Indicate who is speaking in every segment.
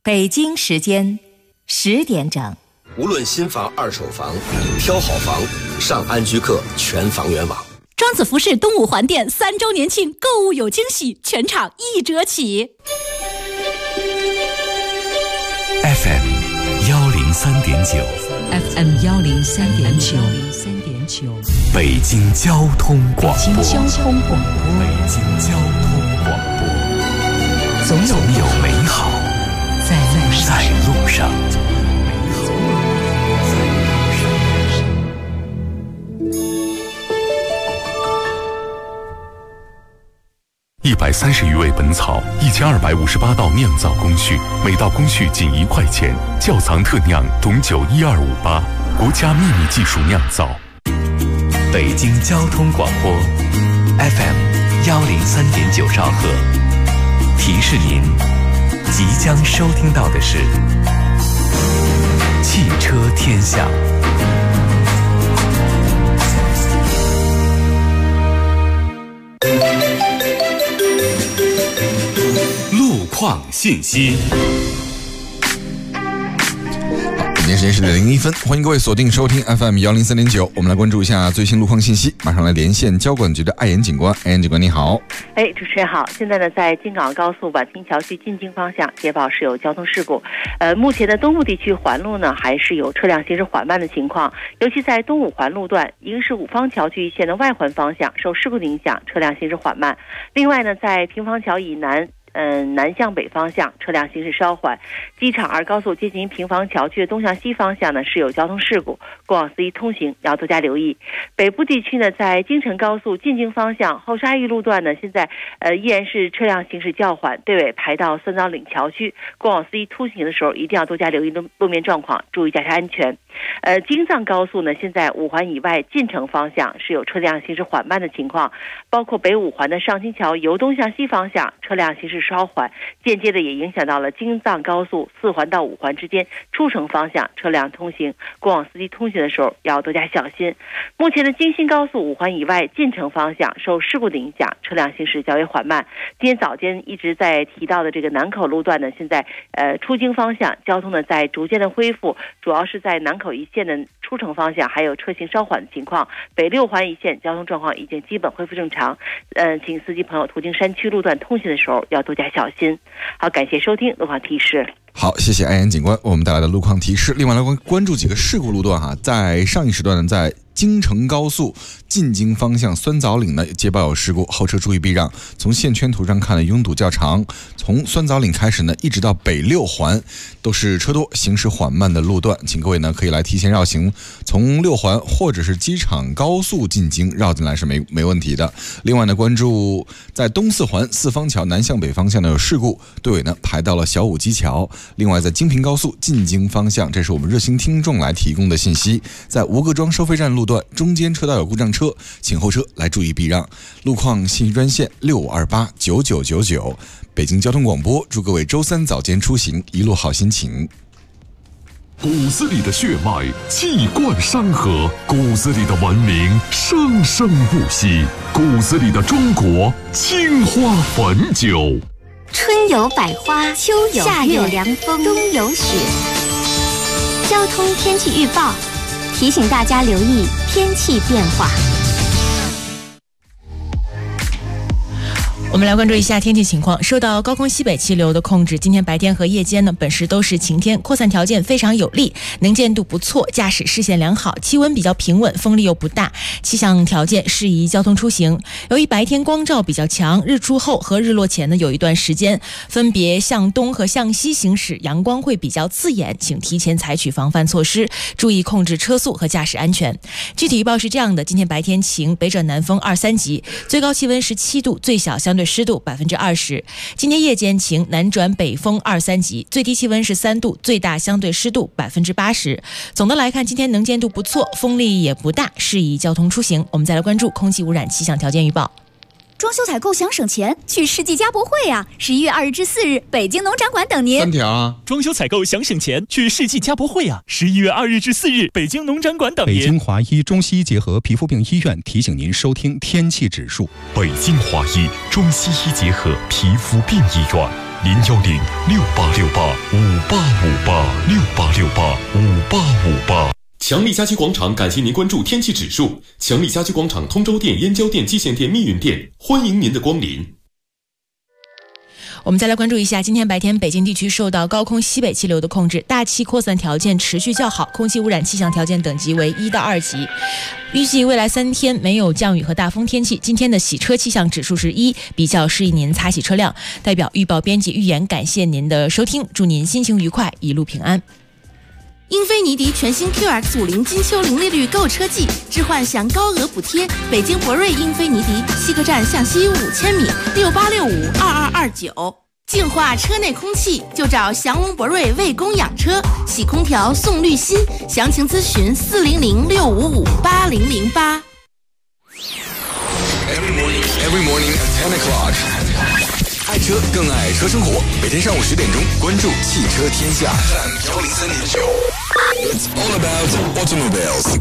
Speaker 1: 北京时间10点整。
Speaker 2: 无论新房、二手房，挑好房，上安居客全房源网。
Speaker 3: 庄子服饰东五环店3周年庆购物有惊喜，全场1折起。
Speaker 4: FM 103.9
Speaker 5: FM 103.9
Speaker 4: 北京交通广播。
Speaker 5: 北京交通广播。总有美好在路上。
Speaker 4: 130余味本草，1258道酿造工序，每道工序仅1块钱。窖藏特酿董酒12588，国家秘密技术酿造。
Speaker 5: 北京交通广播 FM 103.9兆赫，提示您即将收听到的是汽车天下。
Speaker 4: 路况信息。
Speaker 6: 今天时间是6:01，欢迎各位锁定收听 FM 103.9，我们来关注一下最新路况信息。马上来连线交管局的艾岩警官，艾岩警官你好。
Speaker 7: 主持人好。现在呢，在京港高速宛平桥去进京方向接报是有交通事故。目前的东部地区环路呢，还是有车辆行驶缓慢的情况，尤其在东五环路段，一个是五方桥去一线的外环方向受事故的影响，车辆行驶缓慢。另外呢，在平房桥以南。南向北方向车辆行驶稍缓，机场2高速接近平房桥去东向西方向呢是有交通事故，过往司机通行要多加留意。北部地区呢，在京承高速进京方向后沙峪路段呢，现在依然是车辆行驶较缓，队尾排到酸枣岭桥区，过往司机通行的时候一定要多加留意路面状况，注意驾驶安全。京藏高速呢，现在5环以外进城方向是有车辆行驶缓慢的情况，包括北5环的上清桥由东向西方向车辆行驶稍缓，间接的也影响到了京藏高速4环到5环之间出城方向车辆通行，过往司机通行的时候要多加小心。目前的京新高速5环以外进城方向受事故的影响，车辆行驶较为缓慢。今天早间一直在提到的这个南口路段呢，现在出京方向交通呢在逐渐的恢复，主要是在南口一线的出城方向还有车行稍缓的情况，北6环一线交通状况已经基本恢复正常。请司机朋友途经山区路段通行的时候要多加小心。好，感谢收听路况提示。
Speaker 6: 好，谢谢艾岩警官为我们带来的路况提示。另外来关注几个事故路段哈，在上一时段呢，在京承高速进京方向酸枣岭呢接报有事故，后车注意避让。从线圈图上看呢，拥堵较长，从酸枣岭开始呢，一直到北6环都是车多行驶缓慢的路段，请各位呢可以来提前绕行，从6环或者是机场高速进京绕进来是没问题的。另外呢，关注在东4环4方桥南向北方向呢有事故，队尾呢排到了小武基桥。另外在京平高速进京方向，这是我们热心听众来提供的信息，在吴各庄收费站路段中间车道有故障车，请后车来注意避让。路况信息专线65289999。北京交通广播祝各位周3早间出行一路好心情。
Speaker 4: 骨子里的血脉气贯山河，骨子里的文明生生不息，骨子里的中国青花汾酒。
Speaker 8: 春有百花，秋有夏有凉风，冬有雪。交通天气预报提醒大家留意天气变化。
Speaker 3: 我们来关注一下天气情况。受到高空西北气流的控制，今天白天和夜间呢，本市都是晴天，扩散条件非常有利，能见度不错，驾驶视线良好，气温比较平稳，风力又不大，气象条件适宜交通出行。由于白天光照比较强，日出后和日落前呢有一段时间分别向东和向西行驶，阳光会比较刺眼，请提前采取防范措施，注意控制车速和驾驶安全。具体预报是这样的：今天白天晴，北转南风2、3级，最高气温17度，最小相对湿度20%。今天夜间晴，南转北风2、3级，最低气温是3度，最大相对湿度80%。总的来看，今天能见度不错，风力也不大，适宜交通出行。我们再来关注空气污染气象条件预报。
Speaker 9: 装修采购想省钱，去世纪家博会啊！11月2日至4日，北京农展馆等您。
Speaker 6: 3条啊！
Speaker 10: 装修采购想省钱，去世纪家博会啊！11月2日至4日，北京农展馆等您。
Speaker 11: 北京华医中西医结合皮肤病医院提醒您收听天气指数。
Speaker 4: 北京华医中西医结合皮肤病医院 01068685858586858
Speaker 10: 强力家居广场感谢您关注天气指数。强力家居广场通州店、燕郊店、蓟县店、密云店，欢迎您的光临。
Speaker 3: 我们再来关注一下，今天白天北京地区受到高空西北气流的控制，大气扩散条件持续较好，空气污染气象条件等级为1到2级。预计未来3天没有降雨和大风天气。今天的洗车气象指数是1，比较适宜您擦洗车辆。代表预报编辑预言，感谢您的收听，祝您心情愉快，一路平安。
Speaker 12: 英菲尼迪全新 QX50 金秋零利率购车季，置换享高额补贴。北京博瑞英菲尼迪西客站向西5000米，68652229。净化车内空气就找祥龙博瑞卫工养车，洗空调送滤芯，详情咨询40065558008。
Speaker 2: Every morning at 10 o'clock. 爱车更爱车生活，每天上午10点钟，关注汽车天下 FM103.9。It's all about automobiles.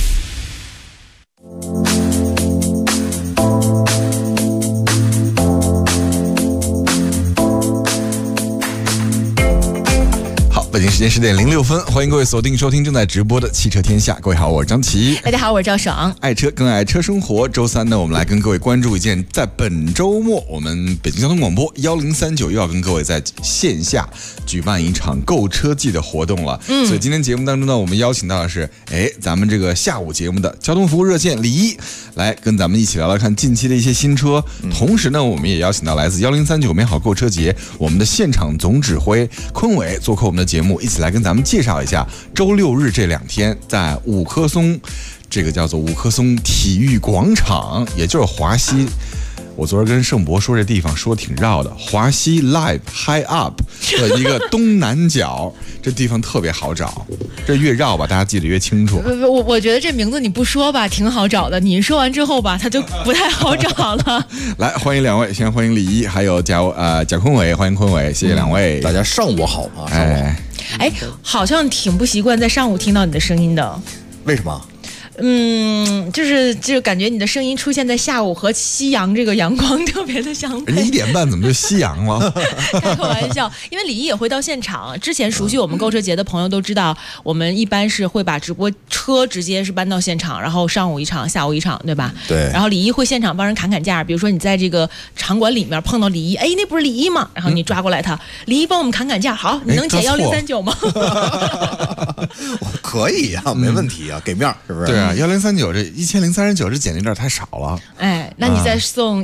Speaker 6: 北京时间10点06分，欢迎各位锁定收听正在直播的汽车天下。各位好，我是张琪。
Speaker 3: 大家好，我是赵爽。
Speaker 6: 爱车更爱车生活，周三呢，我们来跟各位关注一件，在本周末，我们北京交通广播1039又要跟各位在线下举办一场购车季的活动了。所以今天节目当中呢，我们邀请到的是，咱们这个下午节目的交通服务热线李一，来跟咱们一起聊聊看近期的一些新车。同时呢，我们也邀请到来自1039美好购车节我们的现场总指挥坤伟做客我们的节目，一起来跟咱们介绍一下周6日这2天在五棵松，这个叫做五棵松体育广场，也就是华西。我昨儿跟盛博说这地方说挺绕的，华西 Live High Up 的一个东南角，这地方特别好找。这越绕吧，大家记得越清楚。
Speaker 3: 我觉得这名字你不说吧，挺好找的。你说完之后吧，它就不太好找了。
Speaker 6: 来，欢迎2位，先欢迎李一，还有贾坤伟，欢迎坤伟，谢谢2位。
Speaker 13: 大家上午好啊！上午好。
Speaker 3: 好像挺不习惯在上午听到你的声音的。
Speaker 13: 为什么？
Speaker 3: 就是感觉你的声音出现在下午和夕阳这个阳光特别的相配。
Speaker 6: 1点半怎么就夕阳了？
Speaker 3: 开个玩笑，因为李一也会到现场。之前熟悉我们购车节的朋友都知道，我们一般是会把直播车直接是搬到现场，然后上午一场，下午一场，对吧？
Speaker 13: 对。
Speaker 3: 然后李一会现场帮人砍价，比如说你在这个场馆里面碰到李一，那不是李一吗？然后你抓过来他，李一帮我们砍价，好，你能减1039吗？
Speaker 13: 可以啊，没问题啊，给面是不是？
Speaker 6: 对啊，1039这1039这减的有点太少了。
Speaker 3: 那你再送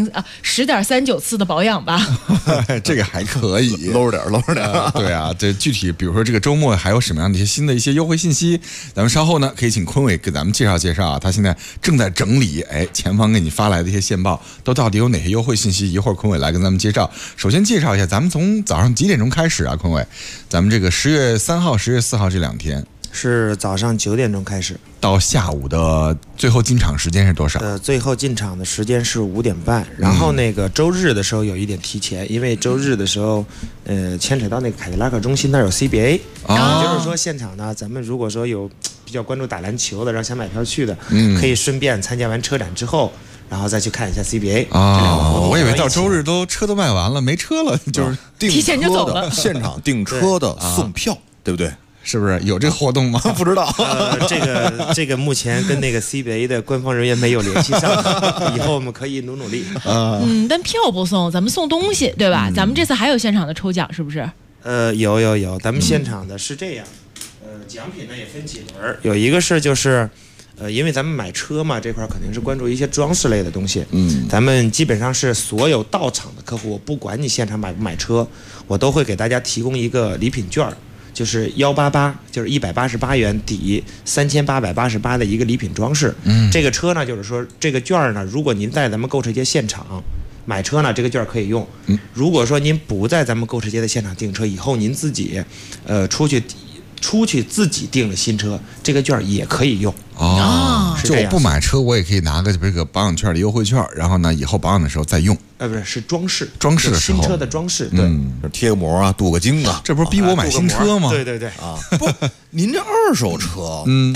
Speaker 3: 10.39次的保养吧。
Speaker 6: 这个还可以
Speaker 13: ，low 点。
Speaker 6: 对啊，这具体比如说这个周末还有什么样的一些新的一些优惠信息，咱们稍后呢可以请坤伟给咱们介绍介绍啊，他现在正在整理，前方给你发来的一些线报都到底有哪些优惠信息，一会儿坤伟来跟咱们介绍。首先介绍一下，咱们从早上几点钟开始啊？坤伟，咱们这个10月3号、10月4号这2天。
Speaker 14: 是早上9点钟开始，
Speaker 6: 到下午的最后进场时间是多少？
Speaker 14: 最后进场的时间是5点半。然后那个周日的时候有一点提前，因为周日的时候，牵扯到那个凯迪拉克中心那儿有 CBA，就是说现场呢，咱们如果说有比较关注打篮球的，然后想买票去的，可以顺便参加完车展之后，然后再去看一下 CBA。
Speaker 6: 我以为到周日车都卖完了，没车了，就是
Speaker 3: 提前就走了，
Speaker 13: 现场订车的送票，对不对？
Speaker 6: 是不是有这个活动吗？
Speaker 13: 不知道。
Speaker 14: 这个目前跟那个 CBA 的官方人员没有联系上，以后我们可以努力。
Speaker 3: 但票不送，咱们送东西，对吧？咱们这次还有现场的抽奖，是不是？
Speaker 14: 有，咱们现场的是这样，奖品呢也分几轮，有一个是就是。因为咱们买车嘛，这块肯定是关注一些装饰类的东西。咱们基本上是所有到场的客户，我不管你现场买不买车，我都会给大家提供一个礼品券，就是188，就是188元抵3888的一个礼品装饰。这个车呢，就是说这个券呢，如果您在咱们购车节现场买车呢，这个券可以用。如果说您不在咱们购车节的现场订车，以后您自己出去自己订了新车，这个券也可以用。
Speaker 6: 就我不买车，我也可以拿个这个保养券的优惠券，然后呢，以后保养的时候再用。
Speaker 14: 不是装饰
Speaker 6: 的时候，
Speaker 14: 新车的装饰，对，
Speaker 13: 就贴个膜啊，镀个金啊，
Speaker 6: 这不是逼我买新车吗？
Speaker 14: 对
Speaker 13: 不，您这二手车，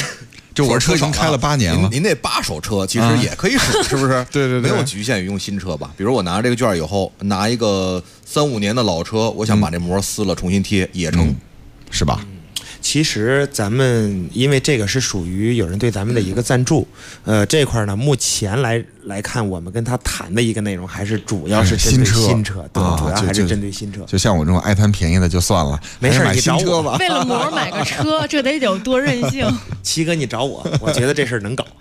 Speaker 6: 就我车已经开了8年了，
Speaker 13: 您那8手车其实也可以使，是不是？
Speaker 6: 对对对，
Speaker 13: 没有局限于用新车吧？比如我拿这个券以后，拿一个3、5年的老车，我想把这膜撕了重新贴也成，
Speaker 6: 是吧？
Speaker 14: 其实咱们因为这个是属于有人对咱们的一个赞助，这块呢，目前来看，我们跟他谈的一个内容还是主要是针对新车，对，主要还是针对新车。
Speaker 6: 就像我这种爱贪便宜的就算了，
Speaker 14: 没事，
Speaker 6: 买新车吧。
Speaker 3: 为了膜买个车，这得有多任性？
Speaker 14: 七哥，你找我觉得这事儿能搞。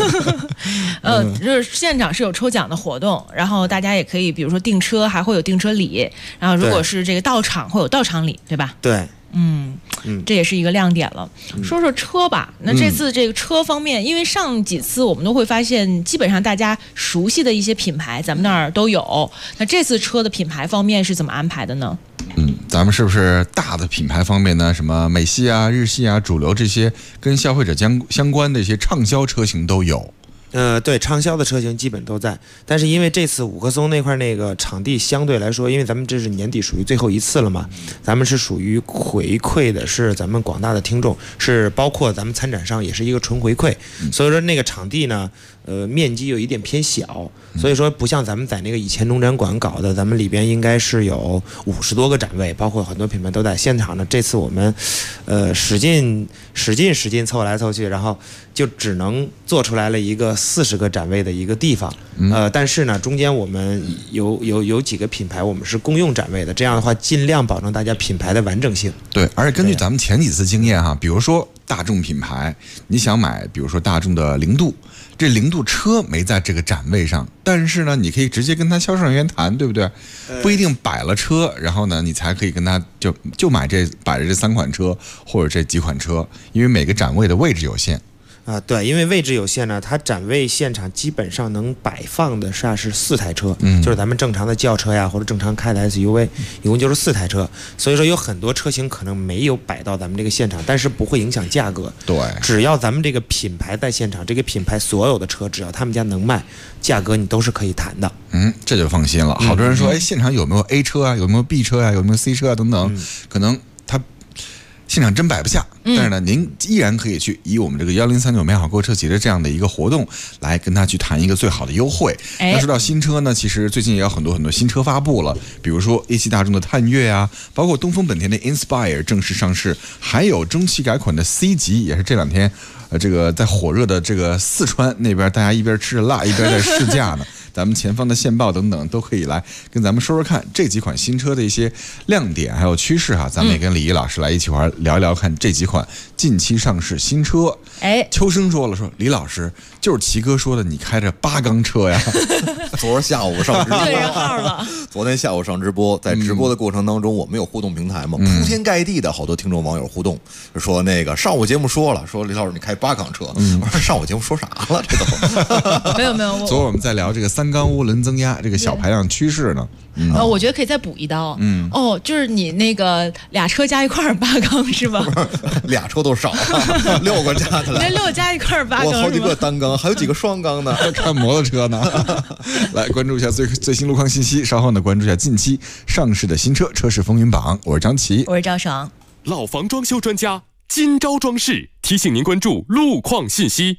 Speaker 3: 就是现场是有抽奖的活动，然后大家也可以，比如说订车，还会有订车礼，然后如果是这个到场会有到场礼，对吧？
Speaker 14: 对。
Speaker 3: 这也是一个亮点了。说说车吧，那这次这个车方面，因为上几次我们都会发现，基本上大家熟悉的一些品牌，咱们那儿都有。那这次车的品牌方面是怎么安排的呢？
Speaker 6: 咱们是不是大的品牌方面呢？什么美系啊、日系啊、主流这些跟消费者相关的一些畅销车型都有。
Speaker 14: 对，畅销的车型基本都在，但是因为这次五棵松那块那个场地相对来说，因为咱们这是年底属于最后一次了嘛，咱们是属于回馈的是咱们广大的听众，是包括咱们参展商也是一个纯回馈，所以说那个场地呢，面积有一点偏小，所以说不像咱们在那个以前农展馆搞的，咱们里边应该是有50多个展位，包括很多品牌都在现场呢。这次我们使劲凑来凑去，然后就只能做出来了一个40个展位的一个地方，但是呢，中间我们有几个品牌我们是共用展位的，这样的话尽量保证大家品牌的完整性。
Speaker 6: 对，而且根据咱们前几次经验哈，比如说大众品牌，你想买，比如说大众的0度，这0度车没在这个展位上，但是呢，你可以直接跟他销售人员谈，对不对？不一定摆了车，然后呢，你才可以跟他就买摆着这3款车或者这几款车，因为每个展位的位置有限。
Speaker 14: 对，因为位置有限呢，它展位现场基本上能摆放的是4台车，就是咱们正常的轿车呀，或者正常开的 SUV， 一共就是4台车，所以说有很多车型可能没有摆到咱们这个现场，但是不会影响价格。
Speaker 6: 对，
Speaker 14: 只要咱们这个品牌在现场，这个品牌所有的车，只要他们家能卖，价格你都是可以谈的。
Speaker 6: 这就放心了。好多人说，现场有没有 A 车啊，有没有 B 车啊，有没有 C 车啊等等，可能他现场真摆不下，但是呢，您依然可以去以我们这个1039美好购车节的这样的一个活动来跟他去谈一个最好的优惠。那说到新车呢，其实最近也有很多新车发布了，比如说一汽大众的探岳啊，包括东风本田的 Inspire 正式上市，还有中期改款的 C 级，也是这2天这个在火热的这个四川那边，大家一边吃着辣一边在试驾呢。咱们前方的线报等等都可以来跟咱们说说看这几款新车的一些亮点还有趋势哈，咱们也跟李毅老师来一起玩聊一聊看这几款近期上市新车。秋生说了，说李老师就是齐哥说的，你开着8缸车呀。
Speaker 13: 昨儿下午上直播
Speaker 3: 对人号了。
Speaker 13: 昨天下午上直播，在直播的过程当中，我们有互动平台嘛，铺天盖地的好多听众网友互动，说那个上午节目说了，说李老师你开8缸车，我说上午节目说啥了？这都
Speaker 3: 没有，
Speaker 6: 昨儿我们在聊这个3缸涡轮增压这个小排量趋势呢。
Speaker 3: 我觉得可以再补一刀。就是你那个俩车加一块8缸是吧？
Speaker 13: 俩车都少，6个加起来。
Speaker 3: 那6加一块8缸，
Speaker 13: 我好几个单缸，还有几个双缸呢，
Speaker 6: 看摩托车呢。来关注一下最新路况信息，稍后呢关注一下近期上市的新车车市风云榜。我是张琪，
Speaker 3: 我是赵爽。
Speaker 10: 老房装修专家今朝装饰提醒您关注路况信息。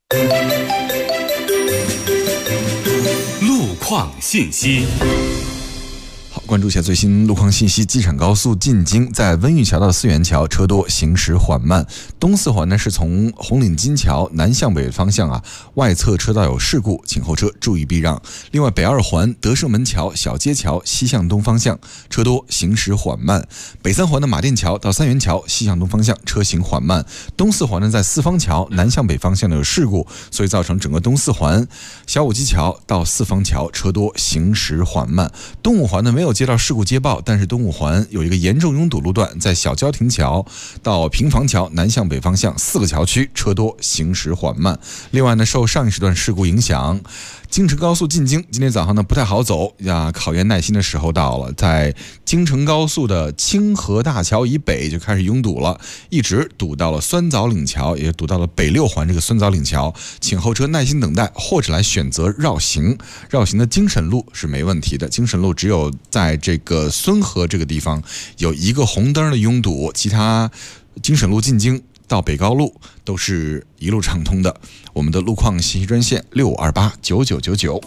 Speaker 10: 路况信息。
Speaker 6: 关注一下最新路况信息。机场高速进京在温榆桥到四元桥车多，行驶缓慢。东四环呢是从红岭金桥南向北方向外侧车道有事故，请后车注意避让。另外北二环德胜门桥小街桥西向东方向车多，行驶缓慢。北三环的马甸桥到三元桥西向东方向车行缓慢。东四环呢在四方桥南向北方向有事故，所以造成整个东四环小武基桥到四方桥车多，行驶缓慢。东五环呢没有接到事故接报，但是东五环有一个严重拥堵路段，在小交亭桥到平房桥南向北方向4个桥区车多，行驶缓慢。另外呢，受上一时段事故影响，京承高速进京今天早上呢不太好走呀，考验耐心的时候到了。在京承高速的清河大桥以北就开始拥堵了，一直堵到了酸枣岭桥，也堵到了北六环这个酸枣岭桥，请后车耐心等待，或者来选择绕行。绕行的京沈路是没问题的，京沈路只有在这个孙河这个地方有一个红灯的拥堵，其他京沈路进京到北高路都是一路畅通的。我们的路况信息专线65289999。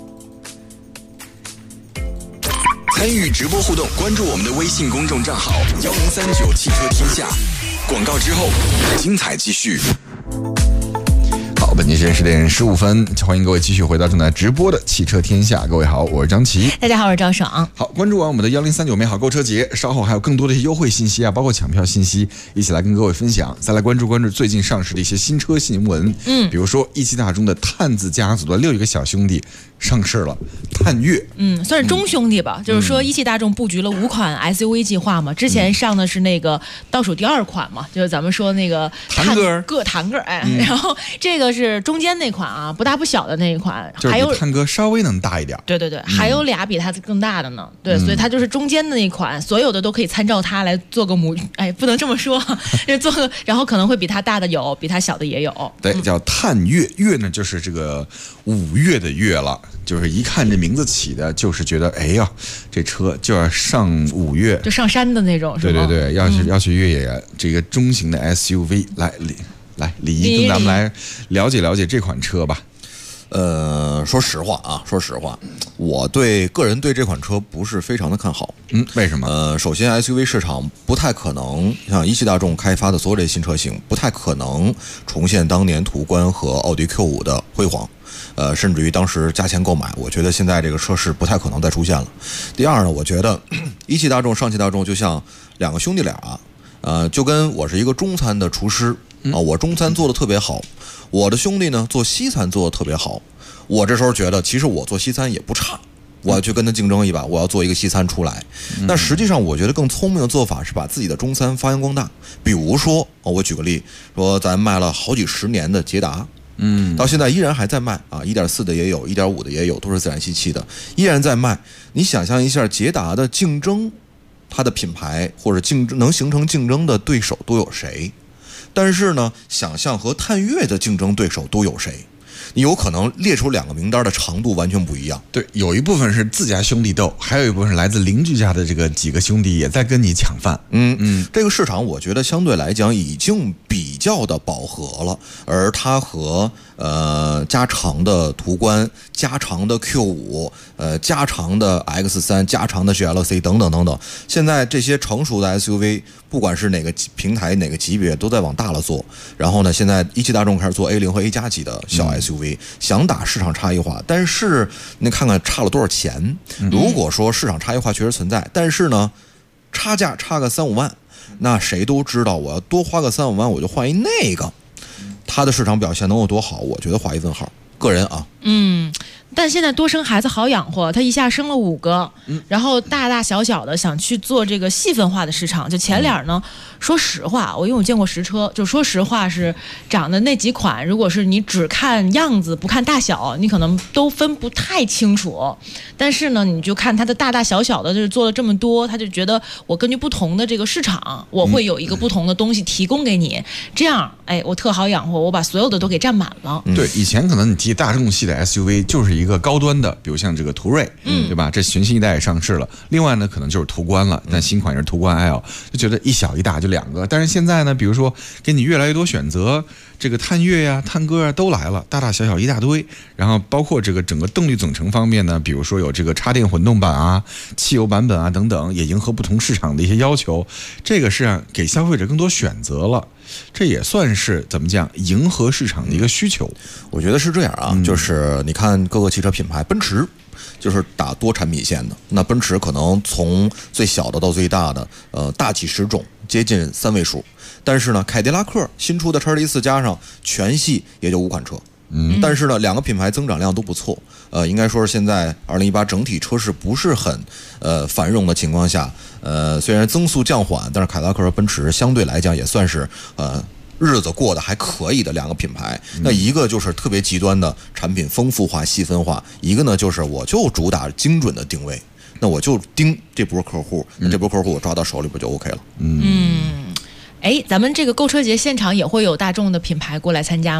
Speaker 2: 参与直播互动，关注我们的微信公众账号1039汽车天下。广告之后，精彩继续。
Speaker 6: 好，本期时间10点15分，欢迎各位继续回到正在直播的汽车天下。各位好，我是张琪。
Speaker 3: 大家好，我是赵爽。
Speaker 6: 好，关注完我们的1039美好购车节，稍后还有更多的一些优惠信息啊，包括抢票信息，一起来跟各位分享。再来关注最近上市的一些新车新闻。比如说一汽大众的探字家族的另一个小兄弟上市了，探岳。
Speaker 3: 算是中兄弟吧。就是说一汽大众布局了5款 SUV 计划嘛，之前上的是那个倒数第2款嘛，就是咱们说那个
Speaker 6: 探
Speaker 3: 戈，然后这个是中间那款啊，不大不小的那一款，
Speaker 6: 就是比探戈稍微能大一点。
Speaker 3: 对，还有俩比它更大的呢。对，所以它就是中间的那一款，所有的都可以参照它来做个不能这么说，做个，然后可能会比它大的有，比它小的也有。
Speaker 6: 对，叫探岳，岳呢就是这个5月的月了，就是一看这名字起的，就是觉得哎呀，这车就要上5月，
Speaker 3: 就上山的那种，是吗？
Speaker 6: 对，要去越野这个中型的 SUV。来，李毅跟咱们来了解了解这款车吧。
Speaker 13: 说实话，我个人对这款车不是非常的看好。
Speaker 6: 为什么？
Speaker 13: 首先 SUV 市场不太可能像一汽大众开发的所有这新车型，不太可能重现当年途观和奥迪 Q5 的辉煌。甚至于当时加钱购买，我觉得现在这个车市不太可能再出现了。第二呢，我觉得一汽大众、上汽大众就像两个兄弟俩，就跟我是一个中餐的厨师啊，我中餐做的特别好，我的兄弟呢做西餐做的特别好，我这时候觉得其实我做西餐也不差，我要去跟他竞争一把，我要做一个西餐出来。那实际上我觉得更聪明的做法是把自己的中餐发扬光大。比如说我举个例，说咱卖了好几10年的捷达，到现在依然还在卖啊，1.4的也有，1.5的也有，都是自然吸气的，依然在卖。你想象一下捷达的竞争，它的品牌或者能形成竞争的对手都有谁？但是呢，想象和探岳的竞争对手都有谁？你有可能列出2个名单的长度完全不一样。
Speaker 6: 对，有一部分是自家兄弟斗，还有一部分是来自邻居家的这个几个兄弟也在跟你抢饭。
Speaker 13: 这个市场我觉得相对来讲已经比较的饱和了，而它和加长的途观、加长的 Q5、加长的 X3、加长的 GLC 等等等等，现在这些成熟的 SUV， 不管是哪个平台哪个级别，都在往大了做。然后呢，现在一汽大众开始做 A0 和 A 加级的小 SUV，想打市场差异化，但是你看看差了多少钱。如果说市场差异化确实存在，但是呢，差价差个3-5万，那谁都知道我要多花个3-5万，我就换一那个。它的市场表现能有多好？我觉得画一问号。个人啊，
Speaker 3: 但现在多生孩子好养活，他一下生了5个，然后大大小小的想去做这个细分化的市场。就前脸呢，说实话，因为我见过实车，就说实话是长的那几款，如果是你只看样子不看大小，你可能都分不太清楚。但是呢，你就看它的大大小小的，就是做了这么多，他就觉得我根据不同的这个市场，我会有一个不同的东西提供给你，这样我特好养活，我把所有的都给占满了。
Speaker 6: 对，以前可能你提大众系的 SUV 就是一个高端的，比如像这个途锐，对吧？这全新一代也上市了。另外呢，可能就是途观了，但新款是途观 L， 就觉得一小一大就2个。但是现在呢，比如说给你越来越多选择，这个探岳呀、探戈啊都来了，大大小小一大堆。然后包括这个整个动力总成方面呢，比如说有这个插电混动版啊、汽油版本啊等等，也迎合不同市场的一些要求。这个是让给消费者更多选择了。这也算是怎么讲，迎合市场的一个需求。
Speaker 13: 我觉得是这样啊，就是你看各个汽车品牌，奔驰就是打多产品线的，那奔驰可能从最小的到最大的，大几十种，接近3位数。但是呢，凯迪拉克新出的 X-L4 加上全系也就5款车。但是呢，2个品牌增长量都不错。应该说是现在2018整体车市不是很繁荣的情况下，虽然增速降缓，但是凯迪拉克和奔驰相对来讲也算是日子过得还可以的2个品牌。那一个就是特别极端的产品丰富化、细分化，一个呢就是我就主打精准的定位，那我就盯这波客户，那这波客户我抓到手里边就 OK 了。
Speaker 3: 咱们这个购车节现场也会有大众的品牌过来参加吗？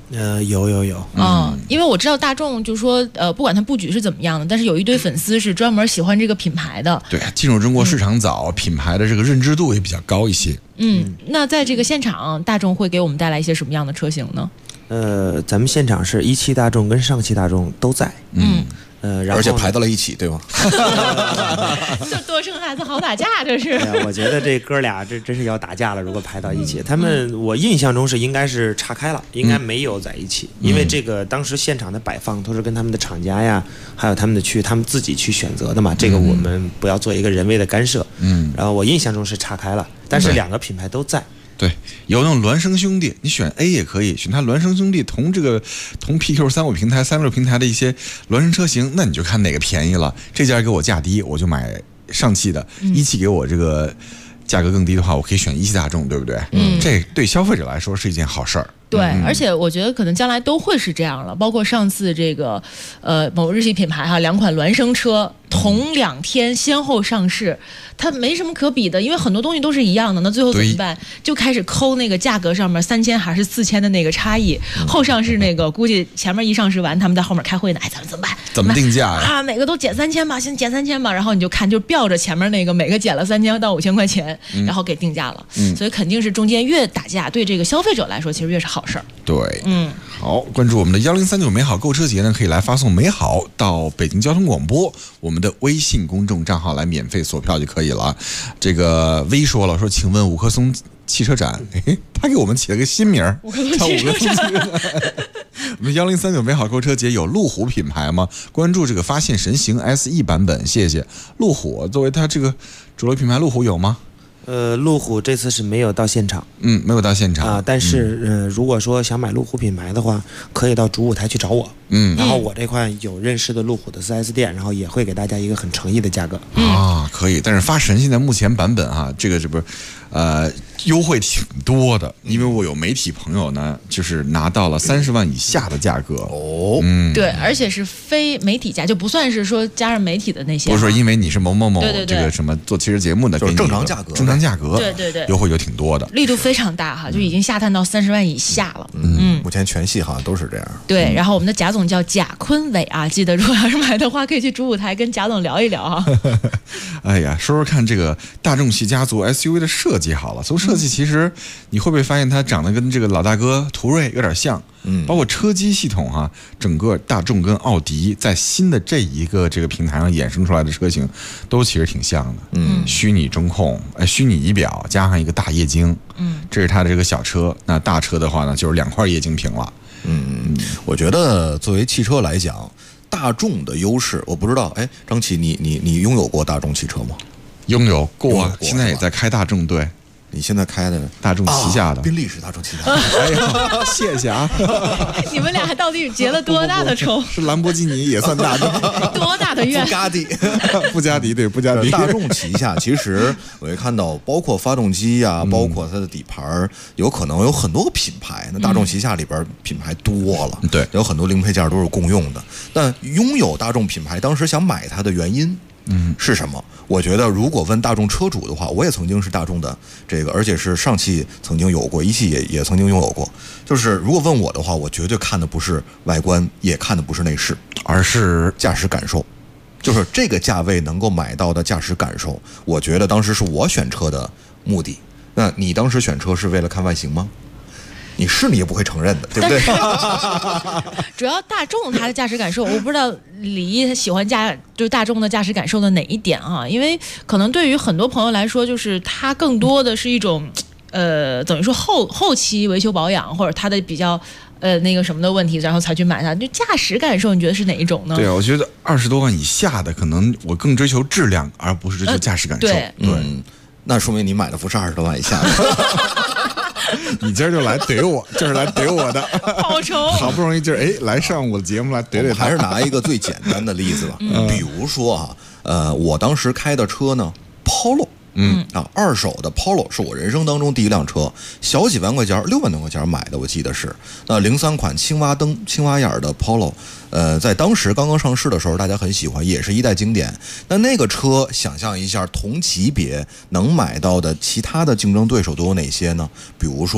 Speaker 14: 有，
Speaker 3: 因为我知道大众就说不管它布局是怎么样的，但是有一堆粉丝是专门喜欢这个品牌的。
Speaker 6: 对，进入中国市场早，品牌的这个认知度也比较高一些。
Speaker 3: 那在这个现场，大众会给我们带来一些什么样的车型呢？
Speaker 14: 咱们现场是一汽大众跟上汽大众都在。然后
Speaker 13: 而且排到了一起，对吗？
Speaker 3: 这多生孩子好打架，这是。
Speaker 14: 我觉得这哥俩这真是要打架了，如果排到一起，他们我印象中是应该是岔开了，应该没有在一起，因为这个当时现场的摆放都是跟他们的厂家呀，还有他们的区域，他们自己去选择的嘛，这个我们不要做一个人为的干涉。然后我印象中是岔开了，但是两个品牌都在。
Speaker 6: 对，有那种孪生兄弟，你选 A 也可以，选它孪生兄弟同 PQ35平台、36平台的一些孪生车型，那你就看哪个便宜了。这家给我价低，我就买上汽的；一汽给我这个价格更低的话，我可以选一汽大众，对不对？这对消费者来说是一件好事儿。
Speaker 3: 对，而且我觉得可能将来都会是这样了。包括上次这个某日系品牌2款孪生车同2天先后上市，它没什么可比的，因为很多东西都是一样的。那最后怎么办？就开始抠那个价格上面3000还是4000的那个差异。后上市那个估计前面一上市完，他们在后面开会呢，咱们怎么办？
Speaker 6: 怎么定价呀？
Speaker 3: 每个都减3000吧，先减3000吧。然后你就看，就吊着前面那个每个减了3000到5000块钱，然后给定价了。所以肯定是中间越打架，对这个消费者来说其实越是好事儿。
Speaker 6: 对，好，关注我们的1039美好购车节呢，可以来发送美好到北京交通广播我们的微信公众账号来免费索票就可以了。这个 V 说了，说请问五棵松汽车展，他给我们起了个新名儿，叫五棵松汽车展。我们1039美好购车节有路虎品牌吗？关注这个发现神行 SE 版本，谢谢。路虎作为它这个主流品牌，路虎有吗？
Speaker 14: 路虎这次是没有到现场，
Speaker 6: 没有到现场
Speaker 14: 啊。但是如果说想买路虎品牌的话，可以到主舞台去找我，然后我这块有认识的路虎的 4S 店，然后也会给大家一个很诚意的价格
Speaker 6: 可以。但是发神现在目前版本这个是不是优惠挺多的？因为我有媒体朋友呢，就是拿到了30万以下的价格
Speaker 3: 对，而且是非媒体价，就不算是说加上媒体的那些，
Speaker 6: 不是说因为你是某某某
Speaker 3: 对
Speaker 6: 这个什么做汽车节目的，
Speaker 13: 就是正常价格，
Speaker 3: 对，
Speaker 6: 优惠就挺多的，
Speaker 3: 力度非常大哈，就已经下探到30万以下了。
Speaker 13: 目前全系好像都是这样。
Speaker 3: 对，然后我们的贾总叫贾坤伟啊，记得如果要是买的话，可以去主舞台跟贾总聊一聊哈。
Speaker 6: 哎呀，说说看这个大众系家族 SUV 的设计好了，从设计其实你会不会发现它长得跟这个老大哥途锐有点像？包括车机系统整个大众跟奥迪在新的这个平台上衍生出来的车型，都其实挺像的。虚拟中控，虚拟仪表加上一个大液晶，这是它的这个小车。那大车的话呢，就是2块液晶屏了。
Speaker 13: 我觉得作为汽车来讲，大众的优势，我不知道，张琪，你拥有过大众汽车吗？
Speaker 6: 拥有过，现在也在开大众，对。
Speaker 13: 你现在开的
Speaker 6: 大众旗下的
Speaker 13: 宾利是大众旗下的。
Speaker 6: 哎呀，谢谢啊！
Speaker 3: 你们俩还到底结了多大的仇？
Speaker 6: 是兰博基尼也算大众，
Speaker 3: 多大的怨？
Speaker 6: 布加迪对布加迪。
Speaker 13: 大众旗下其实我会看到，包括发动机呀，包括它的底盘，有可能有很多个品牌。那大众旗下里边品牌多了，
Speaker 6: 对，
Speaker 13: 有很多零配件都是共用的。但拥有大众品牌，当时想买它的原因。是什么？我觉得如果问大众车主的话，我也曾经是大众的这个，而且是上汽曾经有过，一汽也曾经拥有过。就是如果问我的话，我绝对看的不是外观，也看的不是内饰，
Speaker 6: 而是
Speaker 13: 驾驶感受。就是这个价位能够买到的驾驶感受，我觉得当时是我选车的目的。那你当时选车是为了看外形吗？你也不会承认的，对不对？
Speaker 3: 主要大众它的驾驶感受，我不知道李一他喜欢就是大众的驾驶感受的哪一点啊？因为可能对于很多朋友来说，就是它更多的是一种等于说后期维修保养，或者它的比较那个什么的问题，然后才去买它。就驾驶感受，你觉得是哪一种呢？
Speaker 6: 对啊，我觉得20多万以下的，可能我更追求质量，而不是追求驾驶感受。
Speaker 3: 对，
Speaker 13: 那说明你买的不是20多万以下的。
Speaker 6: 你今儿就来怼我，就是来怼我的，
Speaker 3: 好愁。
Speaker 6: 好不容易就是来上我的节目来怼怼他。
Speaker 13: 还是拿一个最简单的例子吧，比如说我当时开的车呢 ，Polo。二手的 Polo 是我人生当中第一辆车，小几万块钱，6万多块钱买的，我记得是。那03款青蛙灯、青蛙眼的 Polo，在当时刚刚上市的时候，大家很喜欢，也是一代经典。那个车，想象一下，同级别能买到的其他的竞争对手都有哪些呢？比如说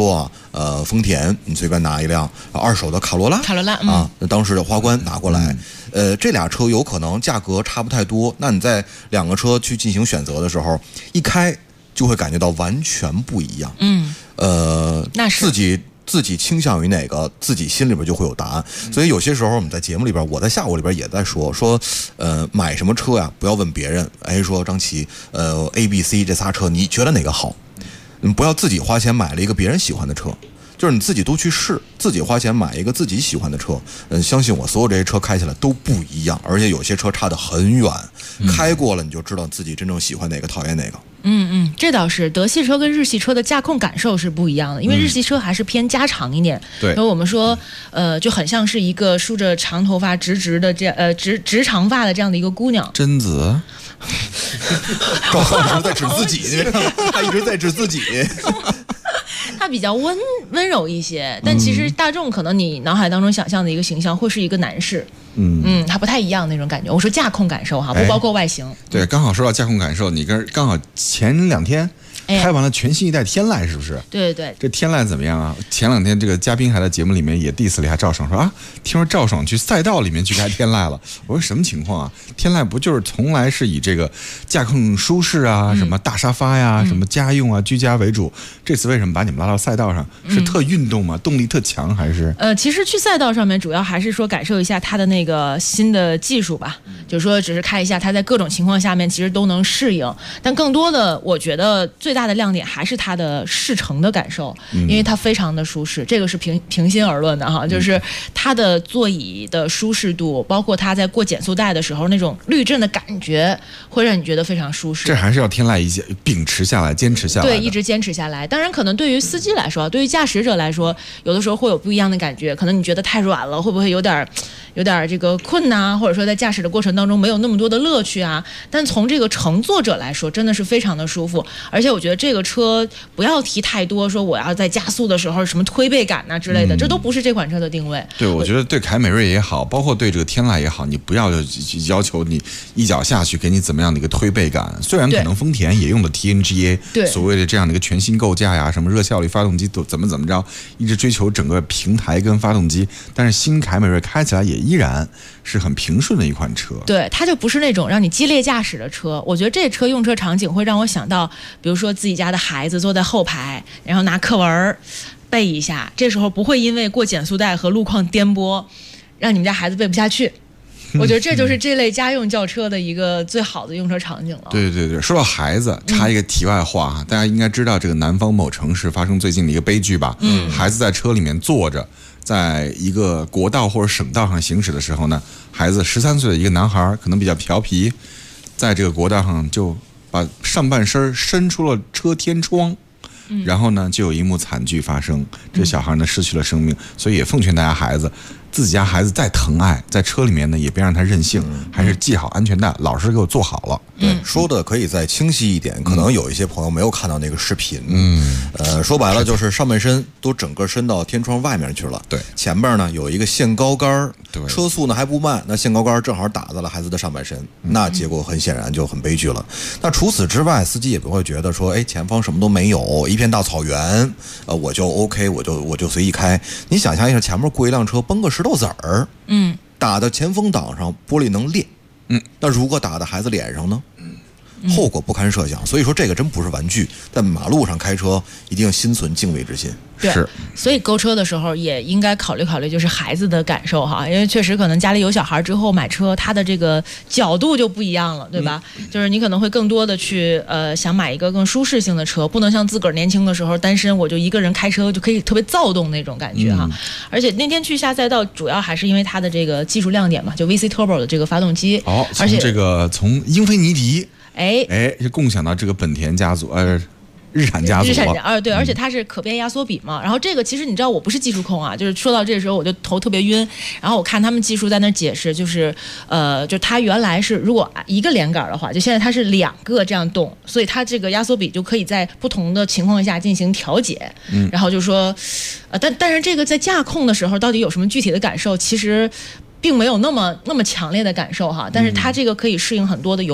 Speaker 13: 丰田，你随便拿一辆二手的卡罗拉啊，当时的花冠拿过来，这俩车有可能价格差不太多，那你在两个车去进行选择的时候，一开就会感觉到完全不一样。
Speaker 3: 那是
Speaker 13: 自己倾向于哪个，自己心里边就会有答案。所以有些时候我们在节目里边，我在下午里边也在说，买什么车呀，不要问别人。说张琪，A、B、C 这仨车你觉得哪个好？你不要自己花钱买了一个别人喜欢的车。就是你自己都去试，自己花钱买一个自己喜欢的车，相信我，所有这些车开起来都不一样，而且有些车差得很远，开过了你就知道自己真正喜欢哪个，讨厌哪个。
Speaker 3: 这倒是，德系车跟日系车的驾控感受是不一样的，因为日系车还是偏加长一点。
Speaker 6: 对，
Speaker 3: 然后我们说，就很像是一个梳着长头发、直的这直长发的这样的一个姑娘。
Speaker 6: 贞子，
Speaker 13: 赵浩一直在指自己，他一直在指自己。
Speaker 3: 它比较温柔一些，但其实大众可能你脑海当中想象的一个形象会是一个男士，它不太一样那种感觉。我说驾控感受哈，不包括外形。
Speaker 6: 对，刚好说到驾控感受，你刚好前2天开完了全新一代天籁，是不是？
Speaker 3: 对对对。
Speaker 6: 这天籁怎么样啊？前2天这个嘉宾还在节目里面也 diss 了一下赵爽，说啊，听说赵爽去赛道里面去开天籁了。我说什么情况啊？天籁不就是从来是以这个驾控舒适啊、什么大沙发呀、什么家用啊、居家为主？这次为什么把你们拉到赛道上？是特运动吗？动力特强还是？
Speaker 3: 其实去赛道上面主要还是说感受一下它的那个新的技术吧，就是说只是看一下它在各种情况下面其实都能适应，但更多的我觉得最大的亮点还是它的试乘的感受，因为它非常的舒适，这个是平心而论的哈，就是它的座椅的舒适度，包括它在过减速带的时候那种滤震的感觉，会让你觉得非常舒适。
Speaker 6: 这还是要天籁秉持下来、坚持下来。
Speaker 3: 对，一直坚持下来。当然，可能对于司机来说，对于驾驶者来说，有的时候会有不一样的感觉，可能你觉得太软了，会不会有点这个困呐，或者说在驾驶的过程当中没有那么多的乐趣啊？但从这个乘坐者来说，真的是非常的舒服，而且我觉得这个车不要提太多，说我要在加速的时候什么推背感呐之类的，这都不是这款车的定位。
Speaker 6: 对，我觉得对凯美瑞也好，包括对这个天籁也好，你不要要求你一脚下去给你怎么样的一个推背感。虽然可能丰田也用的 TNGA， 所谓的这样的一个全新构架呀，什么热效率发动机都怎么着，一直追求整个平台跟发动机，但是新凯美瑞开起来也依然是很平顺的一款车。
Speaker 3: 对，它就不是那种让你激烈驾驶的车。我觉得这车用车场景会让我想到，比如说自己家的孩子坐在后排，然后拿课文背一下，这时候不会因为过减速带和路况颠簸让你们家孩子背不下去。我觉得这就是这类家用轿车的一个最好的用车场景了。
Speaker 6: 对对对，说到孩子，插一个题外话，大家应该知道这个南方某城市发生最近的一个悲剧吧？孩子在车里面坐着，在一个国道或者省道上行驶的时候呢，孩子13岁的一个男孩，可能比较调皮，在这个国道上就把上半身伸出了车天窗。然后呢，就有一幕惨剧发生，这小孩呢失去了生命。所以也奉劝大家自己家孩子再疼爱，在车里面呢也别让他任性，还是系好安全带，老实给我坐好了。
Speaker 13: 对，说的可以再清晰一点，可能有一些朋友没有看到那个视频。说白了就是上半身都整个伸到天窗外面去了。
Speaker 6: 对，
Speaker 13: 前边呢有一个限高杆，车速呢还不慢，那限高杆正好打在了孩子的上半身，那结果很显然就很悲剧了。那除此之外，司机也不会觉得说，前方什么都没有，一片大草原，我就 OK， 我就随意开。你想象一下，前面过一辆车崩个石头子儿，打到前风挡上，玻璃能裂，那如果打到孩子脸上呢？后果不堪设想。所以说这个真不是玩具，在马路上开车一定心存敬畏之心。
Speaker 3: 对，所以购车的时候也应该考虑就是孩子的感受哈，因为确实可能家里有小孩之后买车，他的这个角度就不一样了，对吧？就是你可能会更多的去想买一个更舒适性的车，不能像自个儿年轻的时候单身我就一个人开车就可以特别躁动那种感觉哈。而且那天去下赛道，主要还是因为它的这个技术亮点嘛，就 VC Turbo 的这个发动机。而且从英菲尼迪就共享到这个本田家族日产家族对，而且它是可变压缩比嘛。然后这个其实你知道我不是技术控啊，就是说到这个时候我就头特别晕。然后我看他们技术在那解释，就是就它原来是如果一个连杆的话，就现在它是2个这样动，所以它这个压缩比就可以在不同的情况下进行调节。然后就说但是这个在驾控的时候到底有什么具体的感受，其实并没有那么强烈的感受哈。但是它这个可以适应很多的油品。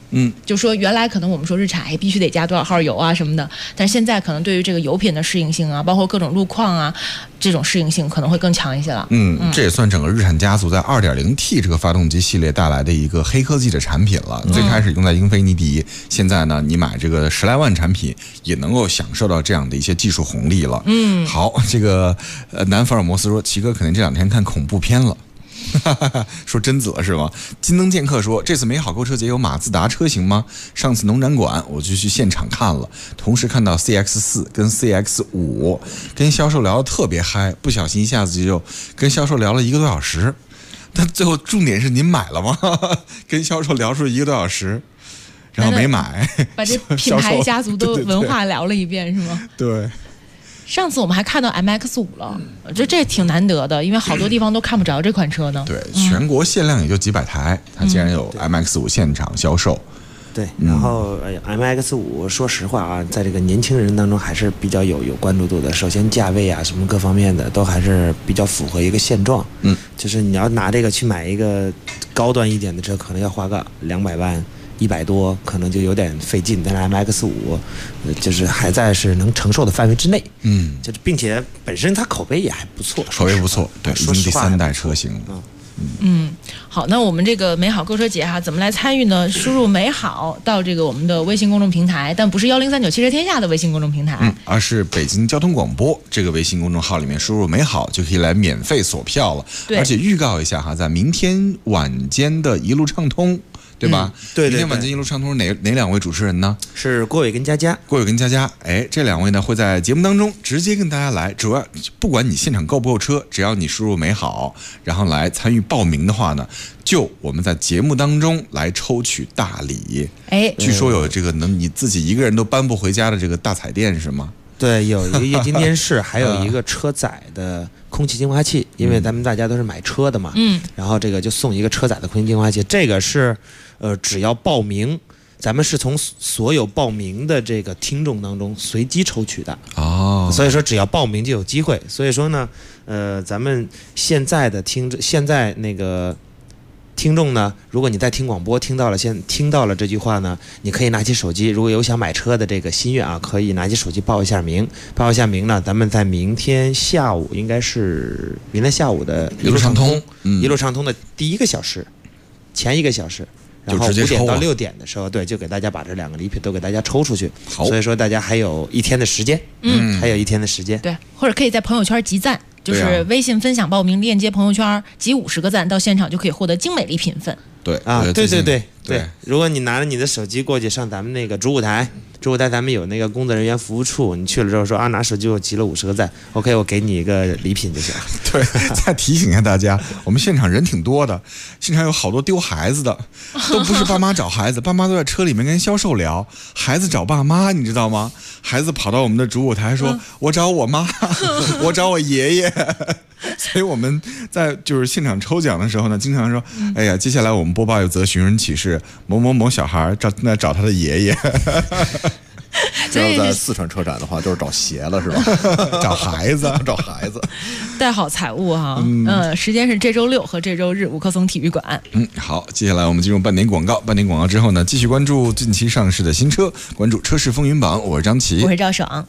Speaker 3: 就说原来可能我们说日产必须得加多少号油啊什么的，但是现在可能对于这个油品的适应性啊，包括各种路况啊，这种适应性可能会更强一些了。
Speaker 6: 这也算整个日产家族在 2.0T 这个发动机系列带来的一个黑科技的产品了。最开始用在英菲尼迪，现在呢，你买这个10来万产品也能够享受到这样的一些技术红利了。好，这个南福尔摩斯说，齐哥可能这2天看恐怖片了。说贞子了是吗？金灯剑客说，这次美好购车节有马自达车型吗？上次农展馆我就去现场看了，同时看到 CX-4 跟 CX-5， 跟销售聊得特别嗨，不小心一下子就跟销售聊了1个多小时。但最后重点是您买了吗？跟销售聊出1个多小时，然后没买，
Speaker 3: 把这品牌家族的文化聊了一遍是吗？
Speaker 6: 对。
Speaker 3: 上次我们还看到 MX-5 了，这挺难得的，因为好多地方都看不着这款车呢。
Speaker 6: 对，全国限量也就几百台，它竟然有 MX-5 现场销售。
Speaker 14: 对，然后MX-5 说实话啊，在这个年轻人当中还是比较有关注度的。首先价位啊，什么各方面的都还是比较符合一个现状。就是你要拿这个去买一个高端一点的车，可能要花个200万。100多可能就有点费劲，但是 MX-5 就是还在是能承受的范围之内，就是并且本身它口碑也还不错，
Speaker 6: 口碑不错，对，已经第3代车型了。
Speaker 3: 好，那我们这个美好购车节怎么来参与呢？输入美好到这个我们的微信公众平台，但不是1039汽车天下的微信公众平台，
Speaker 6: 而是北京交通广播这个微信公众号里面输入美好就可以来免费锁票了。而且预告一下在明天晚间的一路畅通。对吧？
Speaker 14: 对，
Speaker 6: 明天晚间一路畅通哪2位主持人呢？
Speaker 14: 是郭伟跟佳佳。
Speaker 6: 郭伟跟佳佳，这2位呢会在节目当中直接跟大家来，主要不管你现场购不购车，只要你输入美好，然后来参与报名的话呢，就我们在节目当中来抽取大礼。据说有这个能你自己一个人都搬不回家的这个大彩电是吗？
Speaker 14: 对，有一个液晶电视，还有一个车载的空气净化器，因为咱们大家都是买车的嘛，然后这个就送一个车载的空气净化器，这个是只要报名，咱们是从所有报名的这个听众当中随机抽取的所以说只要报名就有机会。所以说呢，咱们现在那个听众呢，如果你在听广播听到了这句话呢，你可以拿起手机，如果有想买车的这个心愿啊，可以拿起手机报一下名呢，咱们在明天下午应该是明天下午的一路畅通的第1个小时，前1个小时。然后5点到6点的时候，对，就给大家把这2个礼品都给大家抽出去。所以说大家还有1天的时间，还有1天的时间。
Speaker 3: 对，或者可以在朋友圈集赞，就是微信分享报名链接朋友圈集50个赞，到现场就可以获得精美礼品份。
Speaker 6: 对
Speaker 14: 对，如果你拿着你的手机过去上咱们那个主舞台咱们有那个工作人员服务处，你去了之后说拿手机我集了50个赞 ，OK， 我给你一个礼品就行了。
Speaker 6: 对，再提醒一下大家，我们现场人挺多的，现场有好多丢孩子的，都不是爸妈找孩子，爸妈都在车里面跟销售聊，孩子找爸妈，你知道吗？孩子跑到我们的主舞台说：“我找我妈，我找我爷爷。”所以我们在就是现场抽奖的时候呢，经常说：“哎呀，接下来我们播报一则寻人启事，某某某小孩找他的爷爷。”
Speaker 13: 这要在四川车展的话，就是找鞋了是吧？
Speaker 6: 找孩子，
Speaker 3: 带好财物哈。时间是这周6和这周日，五棵松体育馆。
Speaker 6: 好，接下来我们进入半点广告。半点广告之后呢，继续关注近期上市的新车，关注车市风云榜。我是张琪，
Speaker 3: 我是赵爽。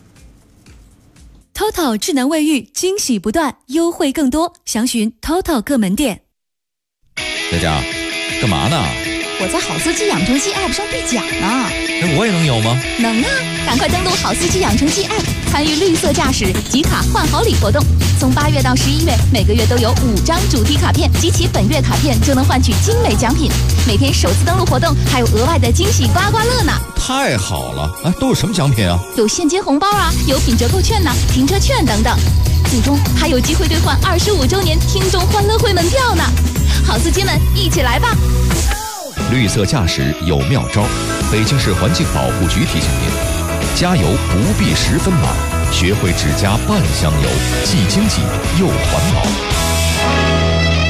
Speaker 15: TOTO 智能卫浴，惊喜不断，优惠更多，详询 TOTO 各门店。
Speaker 16: 佳佳，干嘛呢？
Speaker 9: 我在好司机养成记 App 上兑奖呢。
Speaker 16: 我也能有吗？
Speaker 9: 能啊！赶快登录好司机养成记 App， 参与绿色驾驶集卡换好礼活动。从8月到11月，每个月都有5张主题卡片，集齐本月卡片就能换取精美奖品。每天首次登录活动还有额外的惊喜刮刮乐呢！
Speaker 16: 太好了！都有什么奖品啊？
Speaker 9: 有现金红包啊，有品折扣券呢，停车券等等。最终还有机会兑换25周年听众欢乐会门票呢！好司机们，一起来吧！
Speaker 5: 绿色驾驶有妙招，北京市环境保护局提醒您：加油不必10分满，学会只加半箱油，既经济又环保。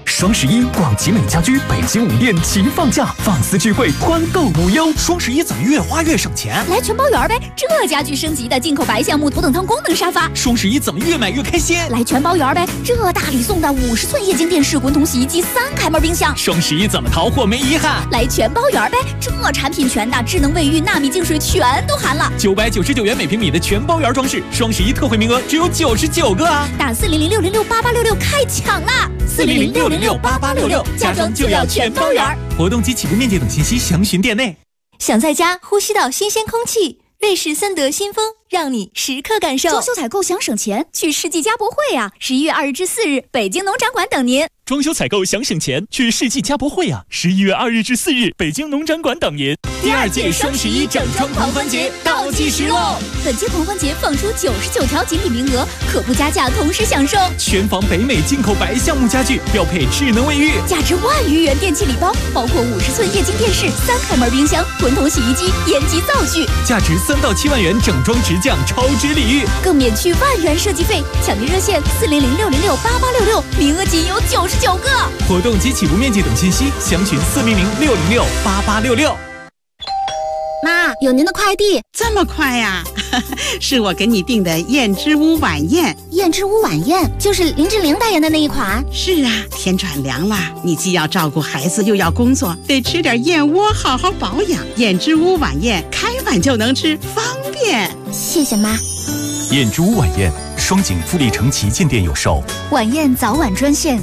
Speaker 17: 双11广集美家居北京5店齐放假，放肆聚会，团购无忧。双11怎么越花越省钱？
Speaker 9: 来全包圆呗！这家具升级的进口白橡木头等舱功能沙发。
Speaker 17: 双11怎么越买越开心？
Speaker 9: 来全包圆呗！这大礼送的50寸液晶电视、滚筒洗衣机、3开门冰箱。
Speaker 17: 双11怎么淘货没遗憾？
Speaker 9: 来全包圆呗！这产品全的，智能卫浴、纳米净水全都含了。
Speaker 17: 999元每平米的全包圆装饰，双11特惠名额只有99个啊！
Speaker 9: 打400-606-8866开抢啦！400-606-8866，家装就要全包圆。
Speaker 17: 活动及起步面积等信息详询店内。
Speaker 15: 想在家呼吸到新鲜空气，瑞士森德新风让你时刻感受。
Speaker 9: 装修采购想省钱，去世纪家博会啊！11月2日至4日，北京农展馆等您。
Speaker 17: 装修采购想省钱，去世纪家博会啊！11月2日至4日，北京农展馆等您。
Speaker 9: 第2届双11整装狂欢节倒计时喽！本届狂欢节放出99条锦鲤名额，可不加价同时享受。
Speaker 17: 全房北美进口白橡木家具，标配智能卫浴，
Speaker 9: 价值10000余元电器礼包，包括50寸液晶电视、3开门冰箱、滚筒洗衣机、烟机灶具，
Speaker 17: 价值3到7万元整装直降超值礼遇，
Speaker 9: 更免去10000元设计费。抢订热线400-606-8866，名额仅有99个。
Speaker 17: 活动及起步面积等信息详询400-606-8866。
Speaker 9: 妈，有您的快递。
Speaker 18: 这么快呀？是我给你订的燕之屋晚宴。
Speaker 9: 燕之屋晚宴就是林志玲代言的那一款。
Speaker 18: 是啊，天转凉了，你既要照顾孩子又要工作，得吃点燕窝好好保养。燕之屋晚宴开碗就能吃，方便。
Speaker 9: 谢谢妈。
Speaker 17: 燕之屋晚宴，双井富力城旗舰店有售。
Speaker 9: 晚宴早晚专线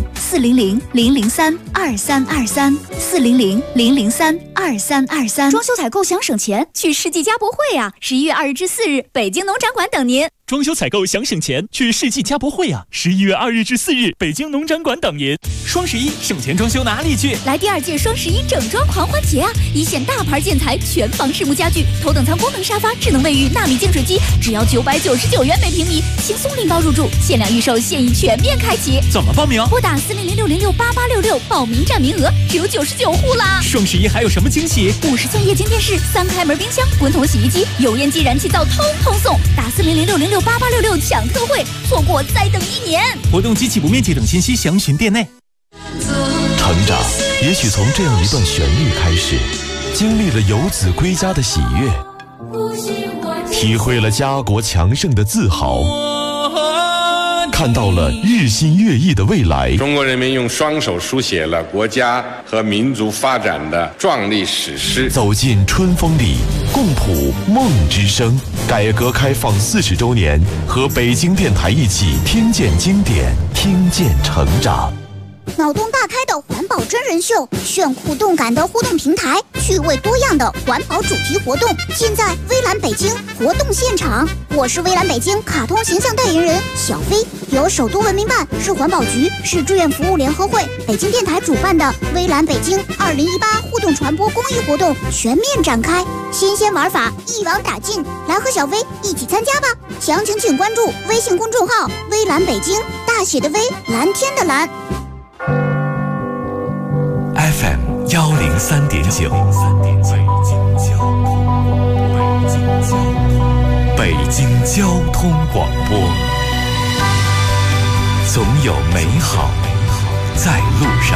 Speaker 9: 400-003-2323，400-003-2323。装修采购想省钱，去世纪家博会啊！11月2日至4日，北京农展馆等您。
Speaker 17: 装修采购想省钱，去世纪家博会啊！11月2日至4日，北京农展馆等您。双11省钱装修哪里去？
Speaker 9: 来第2届双11整装狂欢节啊！一线大牌建材，全房实木家具，头等舱功能沙发，智能卫浴，纳米净水机，只要999元每平米，轻松拎包入住，限量预售，现已全面开启。
Speaker 17: 怎么报名？
Speaker 9: 拨打400-606-8866，报名占名额只有99户啦！
Speaker 17: 双11还有什么惊喜
Speaker 9: ？50寸液晶电视、3开门冰箱、滚筒洗衣机、油烟机、燃气灶，通通送！打400-606-8866抢特惠，错过再等1年。
Speaker 17: 活动及起步面积等信息详询店内。
Speaker 19: 成长也许从这样一段旋律开始，经历了游子归家的喜悦，体会了家国强盛的自豪，看到了日新月异的未来。
Speaker 20: 中国人民用双手书写了国家和民族发展的壮丽史诗。
Speaker 19: 走进春风里，共谱梦之声。改革开放40周年，和北京电台一起听见经典，听见成长。
Speaker 21: 脑洞大开的环保真人秀，炫酷动感的互动平台，趣味多样的环保主题活动，尽在微蓝北京活动现场。我是微蓝北京卡通形象代言人小飞，由首都文明办、市环保局、市志愿服务联合会、北京电台主办的微蓝北京2018互动传播公益活动全面展开，新鲜玩法一网打尽，来和小飞一起参加吧！详情请关注微信公众号微蓝北京，大写的微，蓝天的蓝。
Speaker 5: FM 103.9，北京交通广播，总有美好在路上。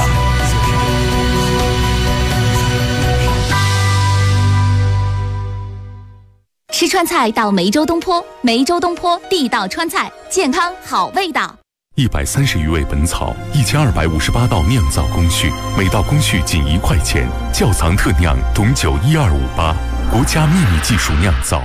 Speaker 9: 吃川菜到梅州东坡，梅州东坡地道川菜，健康好味道。
Speaker 4: 130余味本草，1258道酿造工序，每道工序仅1块钱。窖藏特酿董酒1258，国家秘密技术酿造。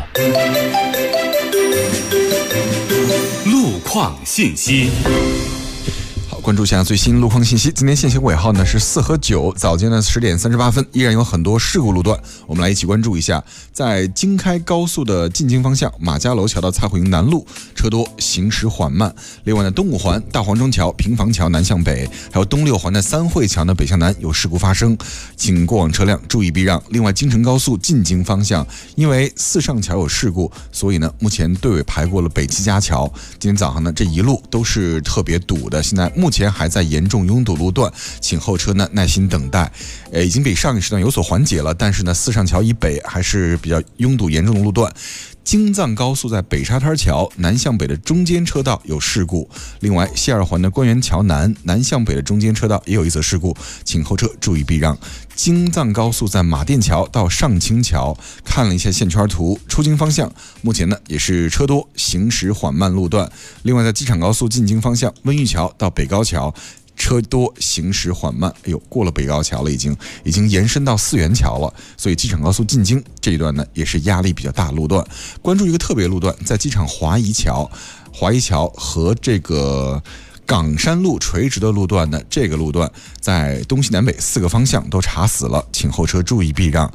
Speaker 10: 路况信息。
Speaker 6: 关注一下最新路况信息。今天限行尾号呢是4和9，早间的10点38分，依然有很多事故路段，我们来一起关注一下。在京开高速的进京方向，马家楼桥到蔡慧营南路车多，行驶缓慢。另外呢，东五环大黄庄桥、平房桥南向北，还有东六环的三惠桥呢北向南有事故发生，请过往车辆注意避让。另外，京承高速进京方向，因为四上桥有事故，所以呢目前队尾排过了北七家桥。今天早上呢这一路都是特别堵的，现在目前还在严重拥堵路段，请后车呢耐心等待。已经比上一时段有所缓解了，但是呢四上桥以北还是比较拥堵严重的路段。 京藏高速在北沙滩桥南向北的中间车道有事故。另外，西二环的官园桥南向北的中间车道也有一则事故，请后车注意避让。京藏高速在马甸桥到上清桥，看了一下线圈图，出京方向目前呢也是车多，行驶缓慢路段。另外，在机场高速进京方向，温榆桥到北高桥车多，行驶缓慢。哎呦，过了北高桥了，已经延伸到四元桥了，所以机场高速进京这一段呢也是压力比较大的路段。关注一个特别路段，在机场华谊桥和这个港山路垂直的路段呢，这个路段在东西南北4个方向都查死了，请后车注意避让。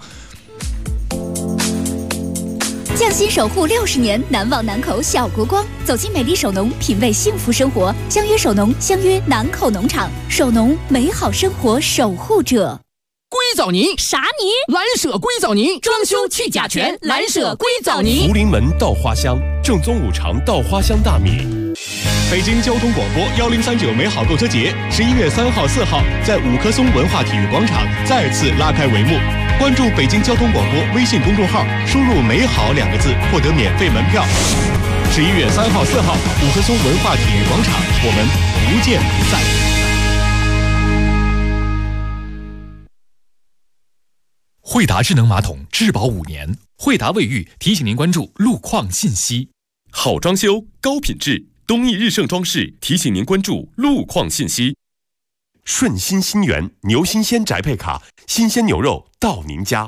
Speaker 9: 匠心守护60年，难忘南口小国光。走进美丽首农，品味幸福生活。相约首农，相约南口农场。首农，美好生活守护者。
Speaker 1: 硅藻泥
Speaker 9: 啥泥？
Speaker 1: 蓝舍硅藻泥，装修去甲醛，蓝舍硅藻泥。
Speaker 22: 福临门稻花香，正宗5常稻花香大米。
Speaker 17: 北京交通广播1039美好购车节11月3号、4号在五棵松文化体育广场再次拉开帷幕。关注北京交通广播微信公众号，输入“美好”2个字，获得免费门票。11月3号、4号，五棵松文化体育广场，我们不见不散。
Speaker 23: 惠达智能马桶质保5年，惠达卫浴提醒您关注路况信息。
Speaker 10: 好装修，高品质，东益日盛装饰提醒您关注路况信息。
Speaker 22: 顺心新源牛新鲜宅配卡，新鲜牛肉到您家。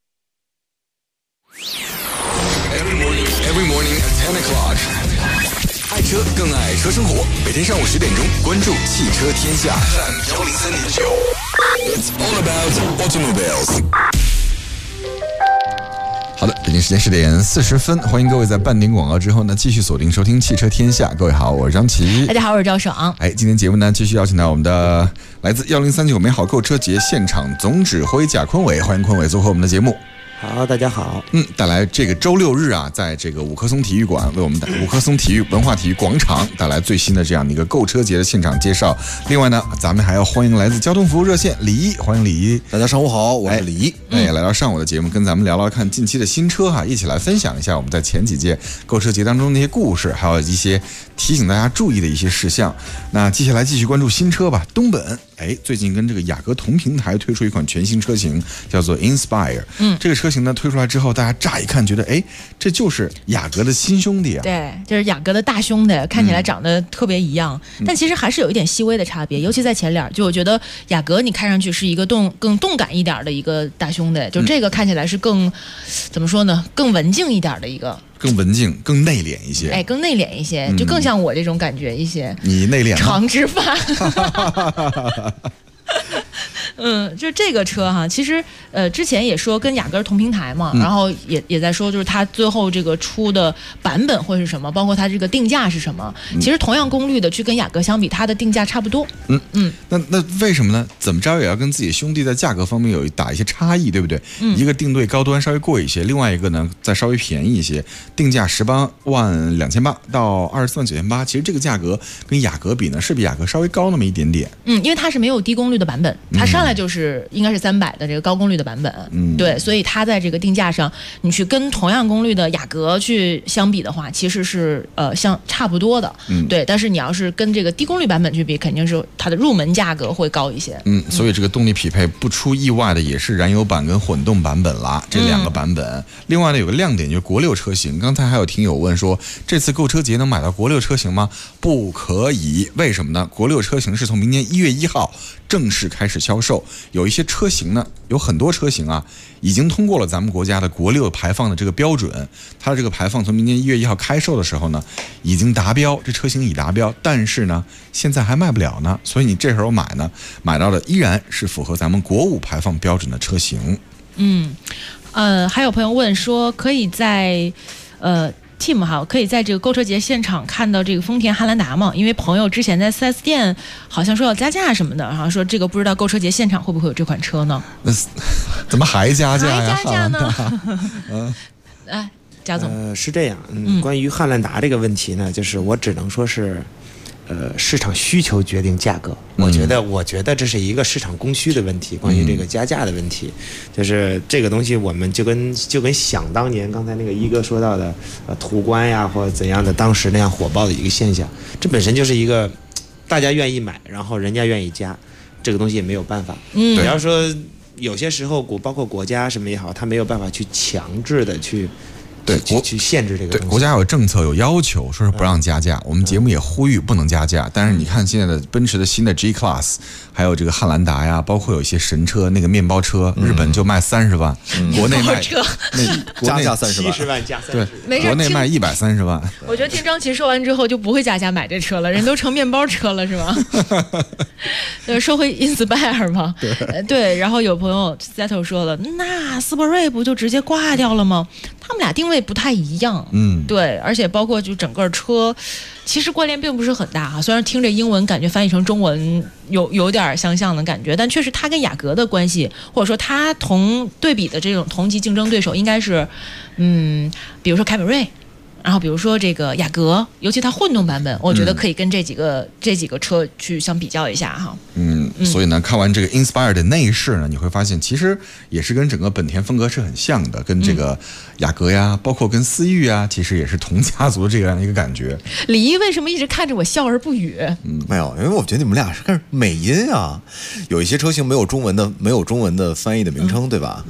Speaker 2: Every morning at 10 o'clock. 爱车更爱车生活，每天上午10点钟，关注汽车天下。103.9 It's all about automobiles.
Speaker 6: 好的，北京时间10点40分，欢迎各位在半点广告之后呢，继续锁定收听汽车天下。各位好，我是张琪。
Speaker 3: 大家好，我是赵爽。
Speaker 6: 今天节目呢，继续邀请到我们的来自1039美好购车节现场总指挥贾坤伟，欢迎坤伟做客我们的节目。
Speaker 14: 好，大家好。
Speaker 6: 带来这个周6日啊，在这个五棵松体育馆为我们的五棵松文化体育广场带来最新的这样的一个购车节的现场介绍。另外呢，咱们还要欢迎来自交通服务热线李一，欢迎李一。
Speaker 13: 大家上午好，我是李一。
Speaker 6: 来到上午的节目，跟咱们聊聊看近期的新车哈，一起来分享一下我们在前几届购车节当中的一些故事，还有一些提醒大家注意的一些事项。那接下来继续关注新车吧。东本最近跟这个雅阁同平台推出一款全新车型，叫做 Inspire。这个车型呢推出来之后，大家乍一看觉得，这就是雅阁的新兄弟啊。
Speaker 3: 对，就是雅阁的大兄弟，看起来长得特别一样，但其实还是有一点细微的差别，尤其在前脸。就我觉得雅阁你看上去是一个更动感一点的一个大兄弟，就这个看起来是更怎么说呢，更文静一点的一个。
Speaker 6: 更文静，更内敛一些。
Speaker 3: 更内敛一些，就更像我这种感觉一些。
Speaker 6: 你内敛吗？
Speaker 3: 长直发。就这个车哈，其实之前也说跟雅阁同平台嘛，然后也在说就是它最后这个出的版本会是什么，包括它这个定价是什么。其实同样功率的去跟雅阁相比，它的定价差不多。
Speaker 6: 那为什么呢？怎么着也要跟自己兄弟在价格方面打一些差异，对不对？一个定对高端稍微贵一些，另外一个呢再稍微便宜一些，定价18万2800到24万9800。其实这个价格跟雅阁比呢，是比雅阁稍微高那么一点点。
Speaker 3: 因为它是没有低功率的版本，它上来就是应该是300的这个高功率的版本。对，所以它在这个定价上，你去跟同样功率的雅阁去相比的话，其实是差不多的。对，但是你要是跟这个低功率版本去比，肯定是它的入门价格会高一些。
Speaker 6: 所以这个动力匹配不出意外的也是燃油版跟混动版本啦，这2个版本。另外呢，有个亮点就是国6车型。刚才还有听友问说，这次购车节能买到国6车型吗？不可以，为什么呢？国6车型是从明年1月1号正式开始销售，有一些车型呢，有很多车型啊，已经通过了咱们国家的国6排放的这个标准，它的这个排放从明年1月1号开售的时候呢，已经达标，这车型已达标，但是呢，现在还卖不了呢，所以你这时候买到的依然是符合咱们国5排放标准的车型。
Speaker 3: 还有朋友问说，可以在Team 哈，可以在这个购车节现场看到这个丰田汉兰达吗？因为朋友之前在 4S 店好像说要加价什么的，然后说这个不知道购车节现场会不会有这款车呢？
Speaker 6: 怎么还加价呀？
Speaker 3: 还加价呢？贾总，
Speaker 14: 是这样，关于汉兰达这个问题呢，就是我只能说是， 市场需求决定价格。我觉得这是一个市场供需的问题，关于这个加价的问题，就是这个东西我们就跟想当年刚才那个一哥说到的途观呀或者怎样的当时那样火爆的一个现象，这本身就是一个大家愿意买，然后人家愿意加，这个东西也没有办法。你要说有些时候包括国家什么也好，他没有办法去强制的去限制这个东西。
Speaker 6: 对，国家有政策有要求，说是不让加价。我们节目也呼吁不能加价。但是你看现在的奔驰的新的 G Class， 还有这个汉兰达呀，包括有一些神车，那个面包车，日本就卖30万，国内卖
Speaker 13: 加价30万
Speaker 14: ，70万加30
Speaker 6: 万，对，国内卖130万。
Speaker 3: 我觉得听张琪说完之后就不会加价买这车了，人都成面包车了是吗？对，说回 Inspire 嘛，对，然后有朋友 Settle 说了，那斯铂瑞不就直接挂掉了吗？他们俩定位不太一样，对，而且包括就整个车，其实关联并不是很大哈。虽然听着英文感觉翻译成中文有点相像的感觉，但确实它跟雅阁的关系，或者说它同对比的这种同级竞争对手，应该是，比如说凯美瑞。然后比如说这个雅阁，尤其它混动版本，我觉得可以跟这几个车去相比较一下哈。
Speaker 6: 所以呢，看完这个 Inspire 的内饰呢，你会发现其实也是跟整个本田风格是很像的，跟这个雅阁呀，包括跟思域啊，其实也是同家族的这样一个感觉。
Speaker 3: 李一为什么一直看着我笑而不语？
Speaker 13: 没有，因为我觉得你们俩是看美音啊，有一些车型没有中文的翻译的名称，对吧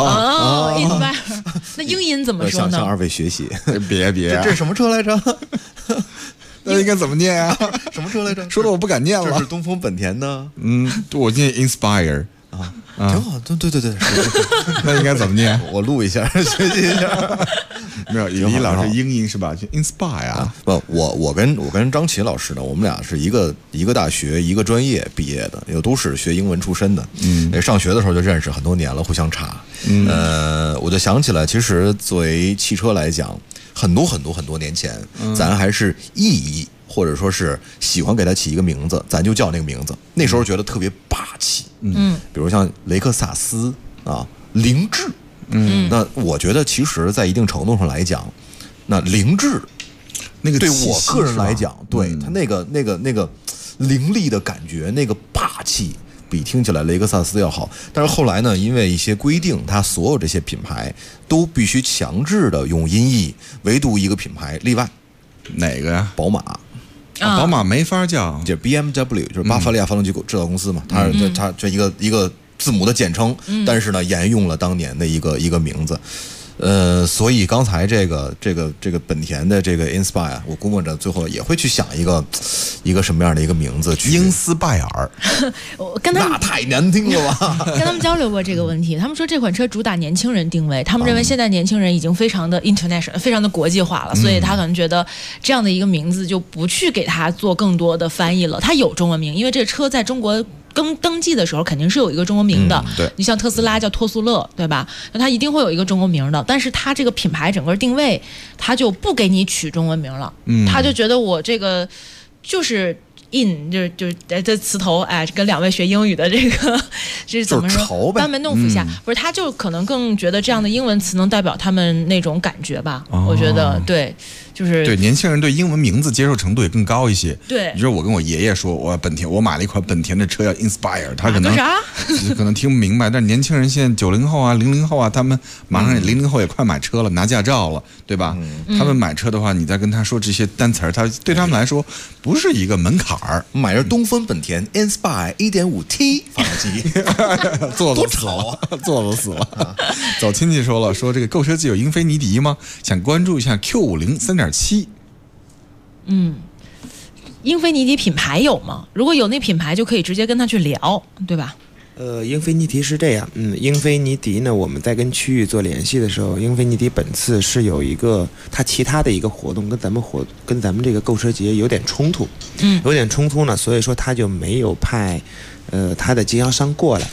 Speaker 3: ？Inspire， 那英音怎么说呢？
Speaker 13: 向二位学习，
Speaker 6: 别。
Speaker 13: 这是什么车来着？
Speaker 6: 那应该怎么念啊？
Speaker 13: 什么车来着？
Speaker 6: 说的我不敢念了。
Speaker 13: 这是东风本田的。
Speaker 6: 我念 Inspire
Speaker 13: 挺好。对。
Speaker 6: 那应该怎么念？
Speaker 13: 我录一下，学习一下。
Speaker 6: 没有，李老师英音是吧？就 Inspire 啊。
Speaker 13: 不，我跟张琪老师呢，我们俩是一个大学一个专业毕业的，也都是学英文出身的。上学的时候就认识很多年了，互相查。我就想起来，其实作为汽车来讲。很多年前，咱还是意义或者说是喜欢给它起一个名字，咱就叫那个名字。那时候觉得特别霸气，比如像雷克萨斯啊、凌志，那我觉得其实在一定程度上来讲，那凌志那个对我个人来讲，对他那个凌厉的感觉，那个霸气。比听起来雷克萨斯要好，但是后来呢，因为一些规定，它所有这些品牌都必须强制的用音译，唯独一个品牌例外，
Speaker 6: 哪个呀？
Speaker 13: 宝马。
Speaker 6: 宝马没法叫，
Speaker 13: 就 BMW， 就是巴伐利亚发动机制造公司嘛，它这一个字母的简称，但是呢，沿用了当年的一个名字。所以刚才这个本田的这个 Inspire， 我估摸着最后也会去想一个什么样的一个名字，
Speaker 6: 英斯拜尔。
Speaker 3: 我跟他们
Speaker 13: 那太难听了吧？
Speaker 3: 跟他们交流过这个问题，他们说这款车主打年轻人定位，他们认为现在年轻人已经非常的 international， 非常的国际化了，所以他可能觉得这样的一个名字就不去给他做更多的翻译了。它有中文名，因为这车在中国登记的时候肯定是有一个中国名的，
Speaker 6: 对，
Speaker 3: 你像特斯拉叫托苏勒，对吧？那它一定会有一个中国名的，但是它这个品牌整个定位，它就不给你取中文名了，他就觉得我这个就是就是这词头，哎，跟两位学英语的这个这怎么说？班门弄斧一下，不是，他就可能更觉得这样的英文词能代表他们那种感觉吧？我觉得对。就是
Speaker 6: 对年轻人对英文名字接受程度也更高一些。
Speaker 3: 对，
Speaker 6: 你说我跟我爷爷说，我买了一款本田的车叫 Inspire， 他可能听不明白，但是年轻人现在90后啊、00后啊，他们马上00后也快买车了，拿驾照了，对吧？他们买车的话，你再跟他说这些单词儿，他对他们来说不是一个门槛儿。
Speaker 13: 买着东风本田 Inspire 1.5T 发动机，
Speaker 6: 多吵啊，坐都死了。走亲戚说了，说这个购车季有英菲尼迪吗？想关注一下 Q50 3.7。
Speaker 3: 英菲尼迪品牌有吗？如果有那品牌，就可以直接跟他去聊，对吧？
Speaker 14: 英菲尼迪是这样，英菲尼迪呢，我们在跟区域做联系的时候，英菲尼迪本次是有一个它其他的一个活动，跟咱们这个购车节有点冲突，有点冲突呢，所以说他就没有派他的经销商过来。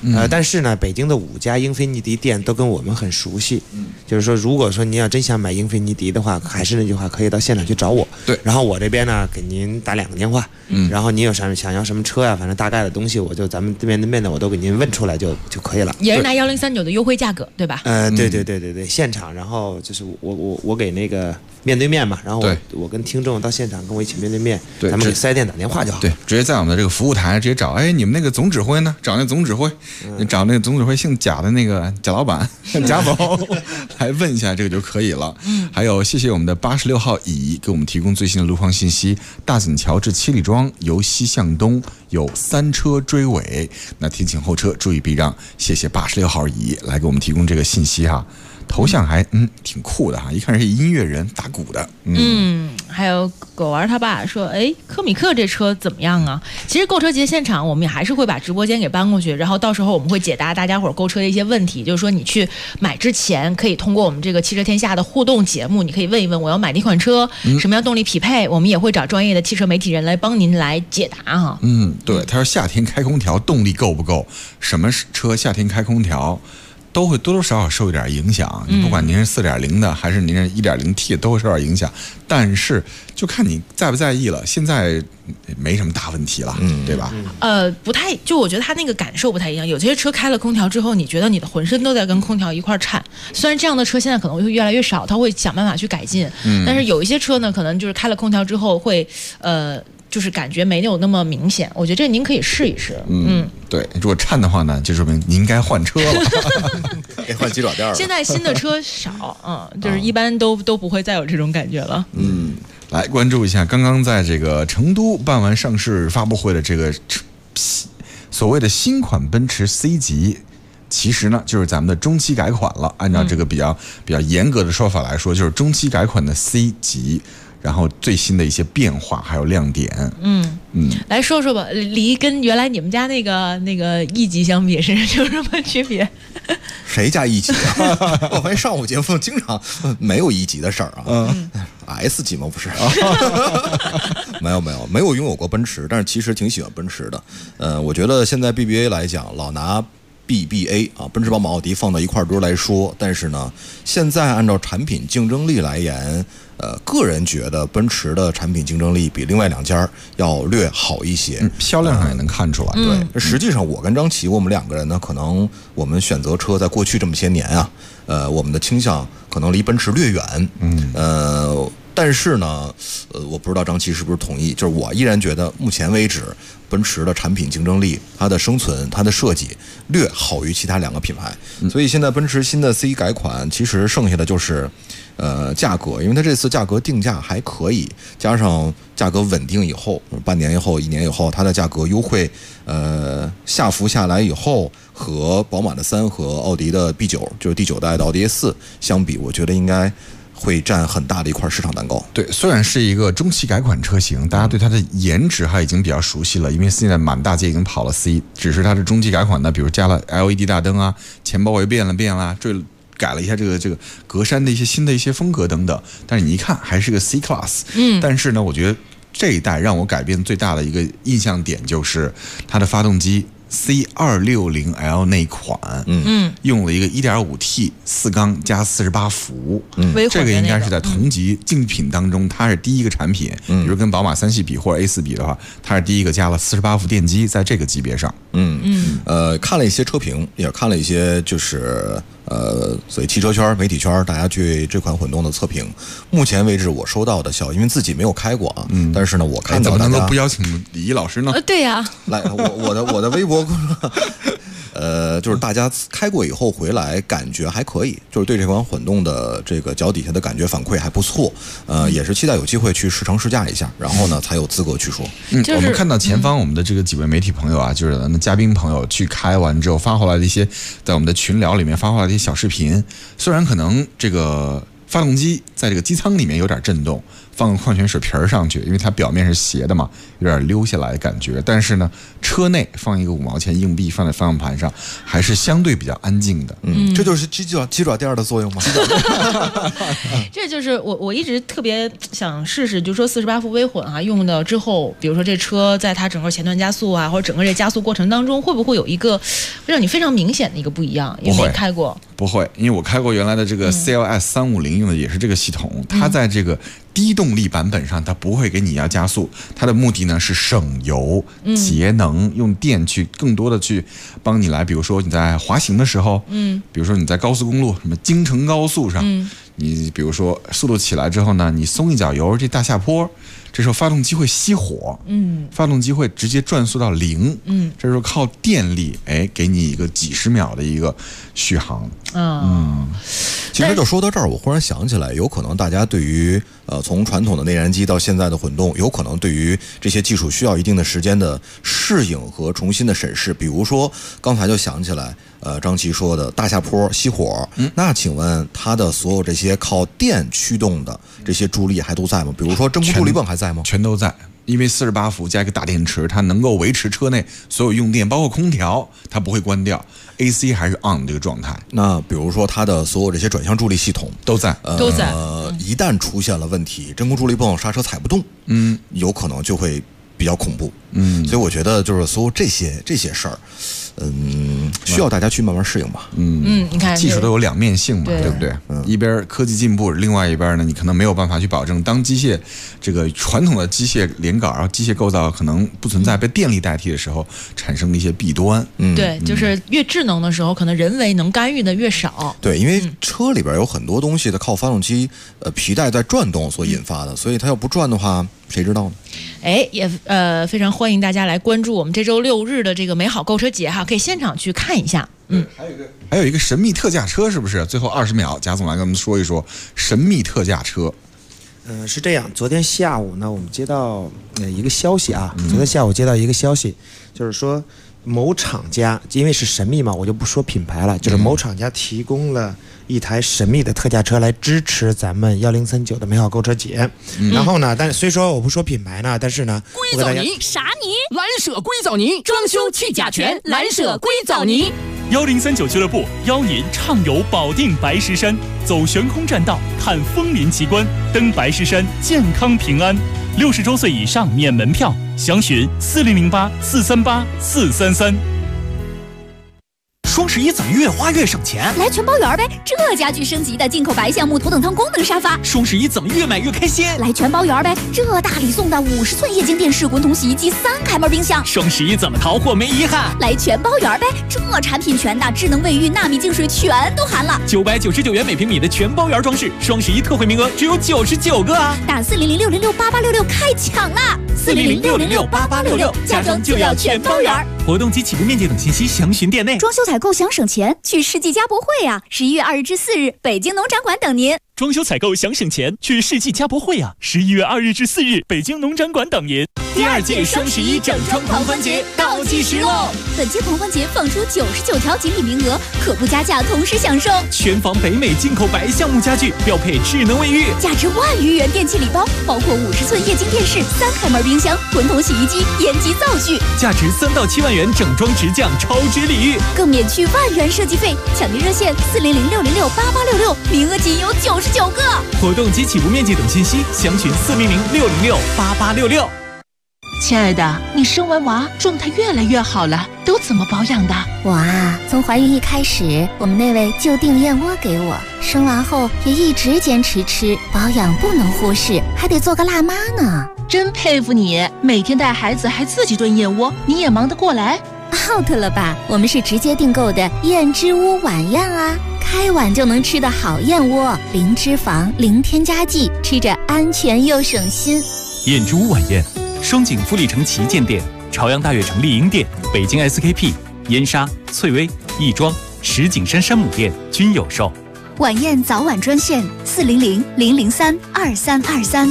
Speaker 14: 但是呢，北京的5家英菲尼迪店都跟我们很熟悉，就是说，如果说您要真想买英菲尼迪的话，还是那句话，可以到现场去找我。
Speaker 6: 对，
Speaker 14: 然后我这边呢，给您打2个电话，然后您有想要什么车呀，反正大概的东西，我就咱们面对面的我都给您问出来就可以了。
Speaker 3: 也是拿1039的优惠价格，对吧？
Speaker 14: 对，现场，然后就是我给那个面对面嘛，然后我跟听众到现场跟我一起面对面，
Speaker 6: 对，
Speaker 14: 咱们给4S店打电话就好。
Speaker 6: 对，直接在我们的这个服务台直接找，哎，你们那个总指挥呢？找那总指挥，找那个总指挥姓贾的那个贾老板、贾总来问一下这个就可以了。还有谢谢我们的86号乙给我们提供最新的路况信息，大井桥至七里庄由西向东有3车追尾，那提醒后车注意避让。谢谢86号乙来给我们提供这个信息哈。头像还挺酷的哈，一看是音乐人打鼓的。
Speaker 3: 还有狗儿他爸说，哎，科米克这车怎么样啊？其实购车节现场我们还是会把直播间给搬过去，然后到时候我们会解答大家伙购车的一些问题，就是说你去买之前可以通过我们这个汽车天下的互动节目，你可以问一问我要买哪款车，什么样动力匹配，我们也会找专业的汽车媒体人来帮您来解答哈。
Speaker 6: 对，他说夏天开空调动力够不够？什么车夏天开空调？都会多多少少受一点影响，不管您是4.0的还是您是 1.0T 都会受点影响，但是就看你在不在意了。现在没什么大问题了，对吧？
Speaker 3: 不太，就我觉得他那个感受不太一样。有些车开了空调之后，你觉得你的浑身都在跟空调一块颤。虽然这样的车现在可能会越来越少，他会想办法去改进。但是有一些车呢，可能就是开了空调之后会就是感觉没有那么明显，我觉得这您可以试一试。
Speaker 6: 对，如果颤的话呢，就说明您应该换车了，
Speaker 13: 该换鸡爪垫了。
Speaker 3: 现在新的车少，就是一般都不会再有这种感觉了。
Speaker 6: 来关注一下，刚刚在这个成都办完上市发布会的这个所谓的新款奔驰 C 级。其实呢，就是咱们的中期改款了。按照这个比较严格的说法来说，就是中期改款的 C 级。然后最新的一些变化还有亮点，
Speaker 3: 来说说吧，离跟原来你们家那个E级相比有什么区别？
Speaker 13: 谁家E级啊？我发现上午节目经常没有E级的事儿啊。S 级吗？不是，没有拥有过奔驰，但是其实挺喜欢奔驰的。我觉得现在 BBA 来讲，老拿BBA 啊，奔驰、宝马、奥迪放到一块堆来说，但是呢，现在按照产品竞争力来言。个人觉得奔驰的产品竞争力比另外2家要略好一些，
Speaker 6: 销量上也能看出来。
Speaker 13: 对，实际上我跟张琪，我们2个人呢，可能我们选择车在过去这么些年啊，我们的倾向可能离奔驰略远。但是呢，我不知道张琪是不是同意，就是我依然觉得目前为止，奔驰的产品竞争力、它的生存、它的设计略好于其他2个品牌。所以现在奔驰新的 C 改款，其实剩下的就是价格，因为它这次价格定价还可以，加上价格稳定以后，半年以后、1年以后，它的价格优惠下浮下来以后，和宝马的3和奥迪的 B9，就是第9代的奥迪 A4 相比，我觉得应该会占很大的一块市场蛋糕。
Speaker 6: 对，虽然是一个中期改款车型，大家对它的颜值还已经比较熟悉了，因为现在满大街已经跑了 C， 只是它是中期改款的，比如加了 LED 大灯啊，前包围变了，改了一下这个格栅的一些新的一些风格等等，但是你一看还是个 C Class。但是呢，我觉得这一代让我改变最大的一个印象点就是它的发动机。C260L 那款，用了一个 1.5T 4缸加48伏，这个应该是在同级竞品当中，它是第一个产品。比如跟宝马3系比或者 A4 比的话，它是第一个加了48伏电机，在这个级别上。
Speaker 13: 看了一些车评，也看了一些就是所以汽车圈、媒体圈大家对这款混动的测评。目前为止，我收到的消息，因为自己没有开过啊，但是呢，我看到大家
Speaker 6: 怎么能够不邀请李毅老师呢？
Speaker 3: 对呀，
Speaker 13: 来，我的微博。就是大家开过以后回来感觉还可以，就是对这款混动的这个脚底下的感觉反馈还不错，也是期待有机会去试乘试驾一下，然后呢才有资格去说。
Speaker 6: 我们看到前方我们的这个几位媒体朋友啊，就是咱们嘉宾朋友去开完之后发回来的一些，在我们的群聊里面发回来的一些小视频，虽然可能这个发动机在这个机舱里面有点震动， 放个矿泉水瓶上去，因为它表面是斜的嘛，有点溜下来的感觉。但是呢，车内放一个5毛钱硬币放在方向盘上，还是相对比较安静的。
Speaker 13: 这就是鸡爪垫的作用吗？
Speaker 3: 这就是我一直特别想试试，就说48伏微混啊，用的之后，比如说这车在它整个前段加速啊，或者整个这加速过程当中，会不会有一个让你非常明显的一个不一样？因为没开过。
Speaker 6: 不会，因为我开过原来的这个 CLS 350，用的也是这个系统，它在这个低动力版本上，它不会给你要加速，它的目的呢是省油、节能，用电去更多的去帮你来，比如说你在滑行的时候，比如说你在高速公路什么京承高速上，你比如说速度起来之后呢，你松一脚油，这大下坡，这时候发动机会熄火，发动机会直接转速到0，这时候靠电力，给你一个几十秒的一个续航。
Speaker 13: 其实就说到这儿，我忽然想起来，有可能大家对于从传统的内燃机到现在的混动，有可能对于这些技术需要一定的时间的适应和重新的审视。比如说刚才就想起来，张琪说的大下坡熄火，那请问它的所有这些靠电驱动的这些助力还都在吗？比如说真空助力泵还在吗？
Speaker 6: 全都在。因为48伏加一个大电池，它能够维持车内所有用电，包括空调，它不会关掉 ，AC 还是 on 这个状态。
Speaker 13: 那比如说它的所有这些转向助力系统
Speaker 6: 都在，
Speaker 3: 都在。
Speaker 13: 一旦出现了问题，真空助力泵刹车踩不动，有可能就会比较恐怖。所以我觉得就是所有这些事儿。需要大家去慢慢适应吧。
Speaker 3: 你看
Speaker 6: 技术都有两面性嘛，对不对？一边科技进步，另外一边呢，你可能没有办法去保证当机械这个传统的机械连杆啊、机械构造可能不存在被电力代替的时候产生的一些弊端。
Speaker 3: 对，就是越智能的时候，可能人为能干预的越少。
Speaker 13: 对，因为车里边有很多东西的靠发动机皮带在转动所引发的，所以它要不转的话，谁知道呢？
Speaker 3: 也非常欢迎大家来关注我们这周6日的这个美好购车节哈，可以现场去看一下。
Speaker 6: 还有一个神秘特价车，是不是？最后20秒，贾总来跟我们说一说神秘特价车。
Speaker 14: 是这样，昨天下午呢，我们接到一个消息啊，昨天下午接到一个消息，就是说某厂家，因为是神秘嘛，我就不说品牌了，就是某厂家提供了一台神秘的特价车来支持咱们1039的美好购车节。然后呢，但虽说我不说品牌呢，但是呢，
Speaker 1: 硅藻泥啥泥？蓝舍硅藻泥，装修去甲醛，蓝舍硅藻泥。
Speaker 7: 1039俱乐部邀您畅游保定白石山，走悬空栈道，看枫林奇观，登白石山健康平安。60周岁以上免门票，详询4008 438 433。
Speaker 1: 双11怎么越花越省钱？
Speaker 9: 来全包圆呗！这家具升级的进口白橡木头等舱功能沙发。
Speaker 1: 双11怎么越买越开心？
Speaker 9: 来全包圆呗！这大礼送的50寸液晶电视滚筒洗衣机3开门冰箱。
Speaker 1: 双11怎么淘货没遗憾？
Speaker 9: 来全包圆呗！这产品全的智能卫浴、纳米净水全都含了。
Speaker 1: 999元每平米的全包圆装饰，双11特惠名额只有99个啊！
Speaker 9: 打400-606-8866开抢啦！400-606-8866，家装就要全包圆。
Speaker 1: 活动及起步面积等信息详询店内。
Speaker 9: 装修采购想省钱，去世纪家博会啊！11月2日至4日，北京农展馆等您。
Speaker 7: 装修采购想省钱，去世纪家博会啊！11月2日至4日，北京农展馆等您。
Speaker 1: 第2届双11整装狂欢节倒计时喽！
Speaker 9: 本届狂欢节放出99条锦鲤名额，可不加价同时享受。
Speaker 1: 全房北美进口白橡木家具，标配智能卫浴，
Speaker 9: 价值1万余元电器礼包，包括50寸液晶电视、3开门冰箱、滚筒洗衣机、烟机灶具，
Speaker 1: 价值3到7万元整装直降超值礼遇，
Speaker 9: 更免去1万元设计费。抢订热线400-606-8866，名额仅有99个。
Speaker 1: 活动及起步面积等信息详询400-606-8866。
Speaker 8: 亲爱的，你生完娃状态越来越好了，都怎么保养的？
Speaker 21: 我啊，从怀孕一开始，我们那位就订燕窝给我，生完后也一直坚持吃，保养不能忽视，还得做个辣妈呢。
Speaker 8: 真佩服你，每天带孩子还自己炖燕窝，你也忙得过来
Speaker 21: ？out 了吧？我们是直接订购的燕之屋晚宴啊，开碗就能吃的好燕窝，零脂肪、零添加剂，吃着安全又省心。
Speaker 23: 燕之屋晚宴。双井富力城旗舰店、朝阳大悦城丽婴店、北京 SKP、燕莎、翠微、亦庄、石景山山姆店均有售。
Speaker 9: 晚宴早晚专线400-003-2323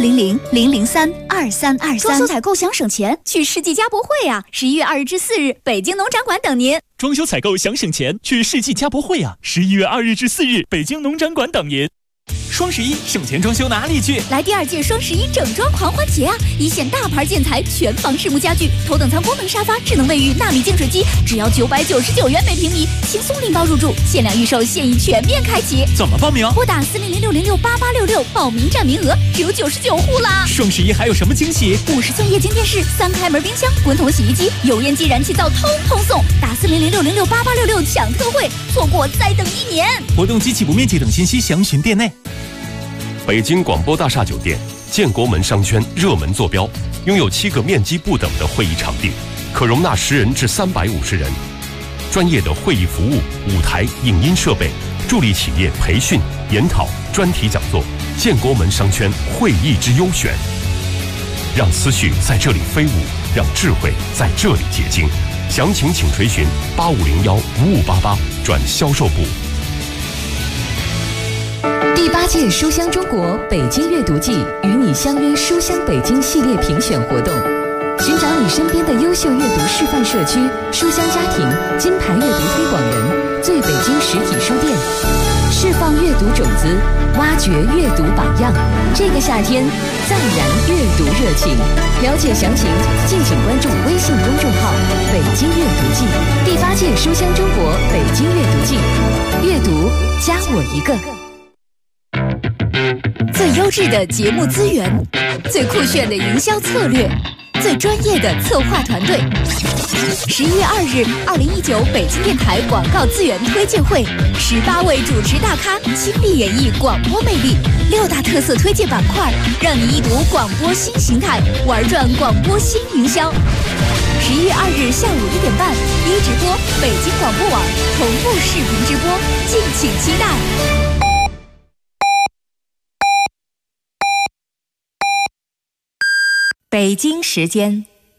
Speaker 9: 400-003-2323。装修采购想省钱，去世纪家博会啊！11月2日至4日，北京农展馆等您。
Speaker 7: 装修采购想省钱，去世纪家博会啊！11月2日至4日，北京农展馆等您。
Speaker 23: 双11省钱装修哪里去？
Speaker 9: 来第2届双11整装狂欢节啊！一线大牌建材、全房实木家具、头等舱功能沙发、智能卫浴、纳米净水机，只要999元每平米，轻松拎包入住，限量预售，现已全面开启。
Speaker 23: 怎么报名？
Speaker 9: 拨打40060688866，报名占名额只有99户啦！
Speaker 23: 双11还有什么惊喜
Speaker 9: ？50寸液晶电视、3开门冰箱、滚筒洗衣机、油烟机、燃气灶，通通送！打40060688866抢特惠，错过再等1年。
Speaker 23: 活动及起步面积等信息详询店内。
Speaker 22: 北京广播大厦酒店建国门商圈热门坐标，拥有7个面积不等的会议场地，可容纳10人至350人。专业的会议服务、舞台、影音设备，助力企业培训、研讨、专题讲座。建国门商圈会议之优选，让思绪在这里飞舞，让智慧在这里结晶。详情请垂询85015588转销售部。
Speaker 11: 第8届书香中国北京阅读季与你相约书香北京系列评选活动，寻找你身边的优秀阅读示范社区、书香家庭、金牌阅读推广人，最北京实体书店，释放阅读种子，挖掘阅读榜样。这个夏天，再燃阅读热情。了解详情，敬请关注微信公众号“北京阅读季”。第8届书香中国北京阅读季，阅读加我一个。
Speaker 9: 最优质的节目资源，最酷炫的营销策略，最专业的策划团队。11月2日，2019北京电台广告资源推荐会，18位主持大咖亲力演绎广播魅力，6大特色推荐板块，让你一睹广播新形态，玩转广播新营销。11月2日下午1点半，一直播北京广播网同步视频直播，敬请期待。
Speaker 12: 北京时间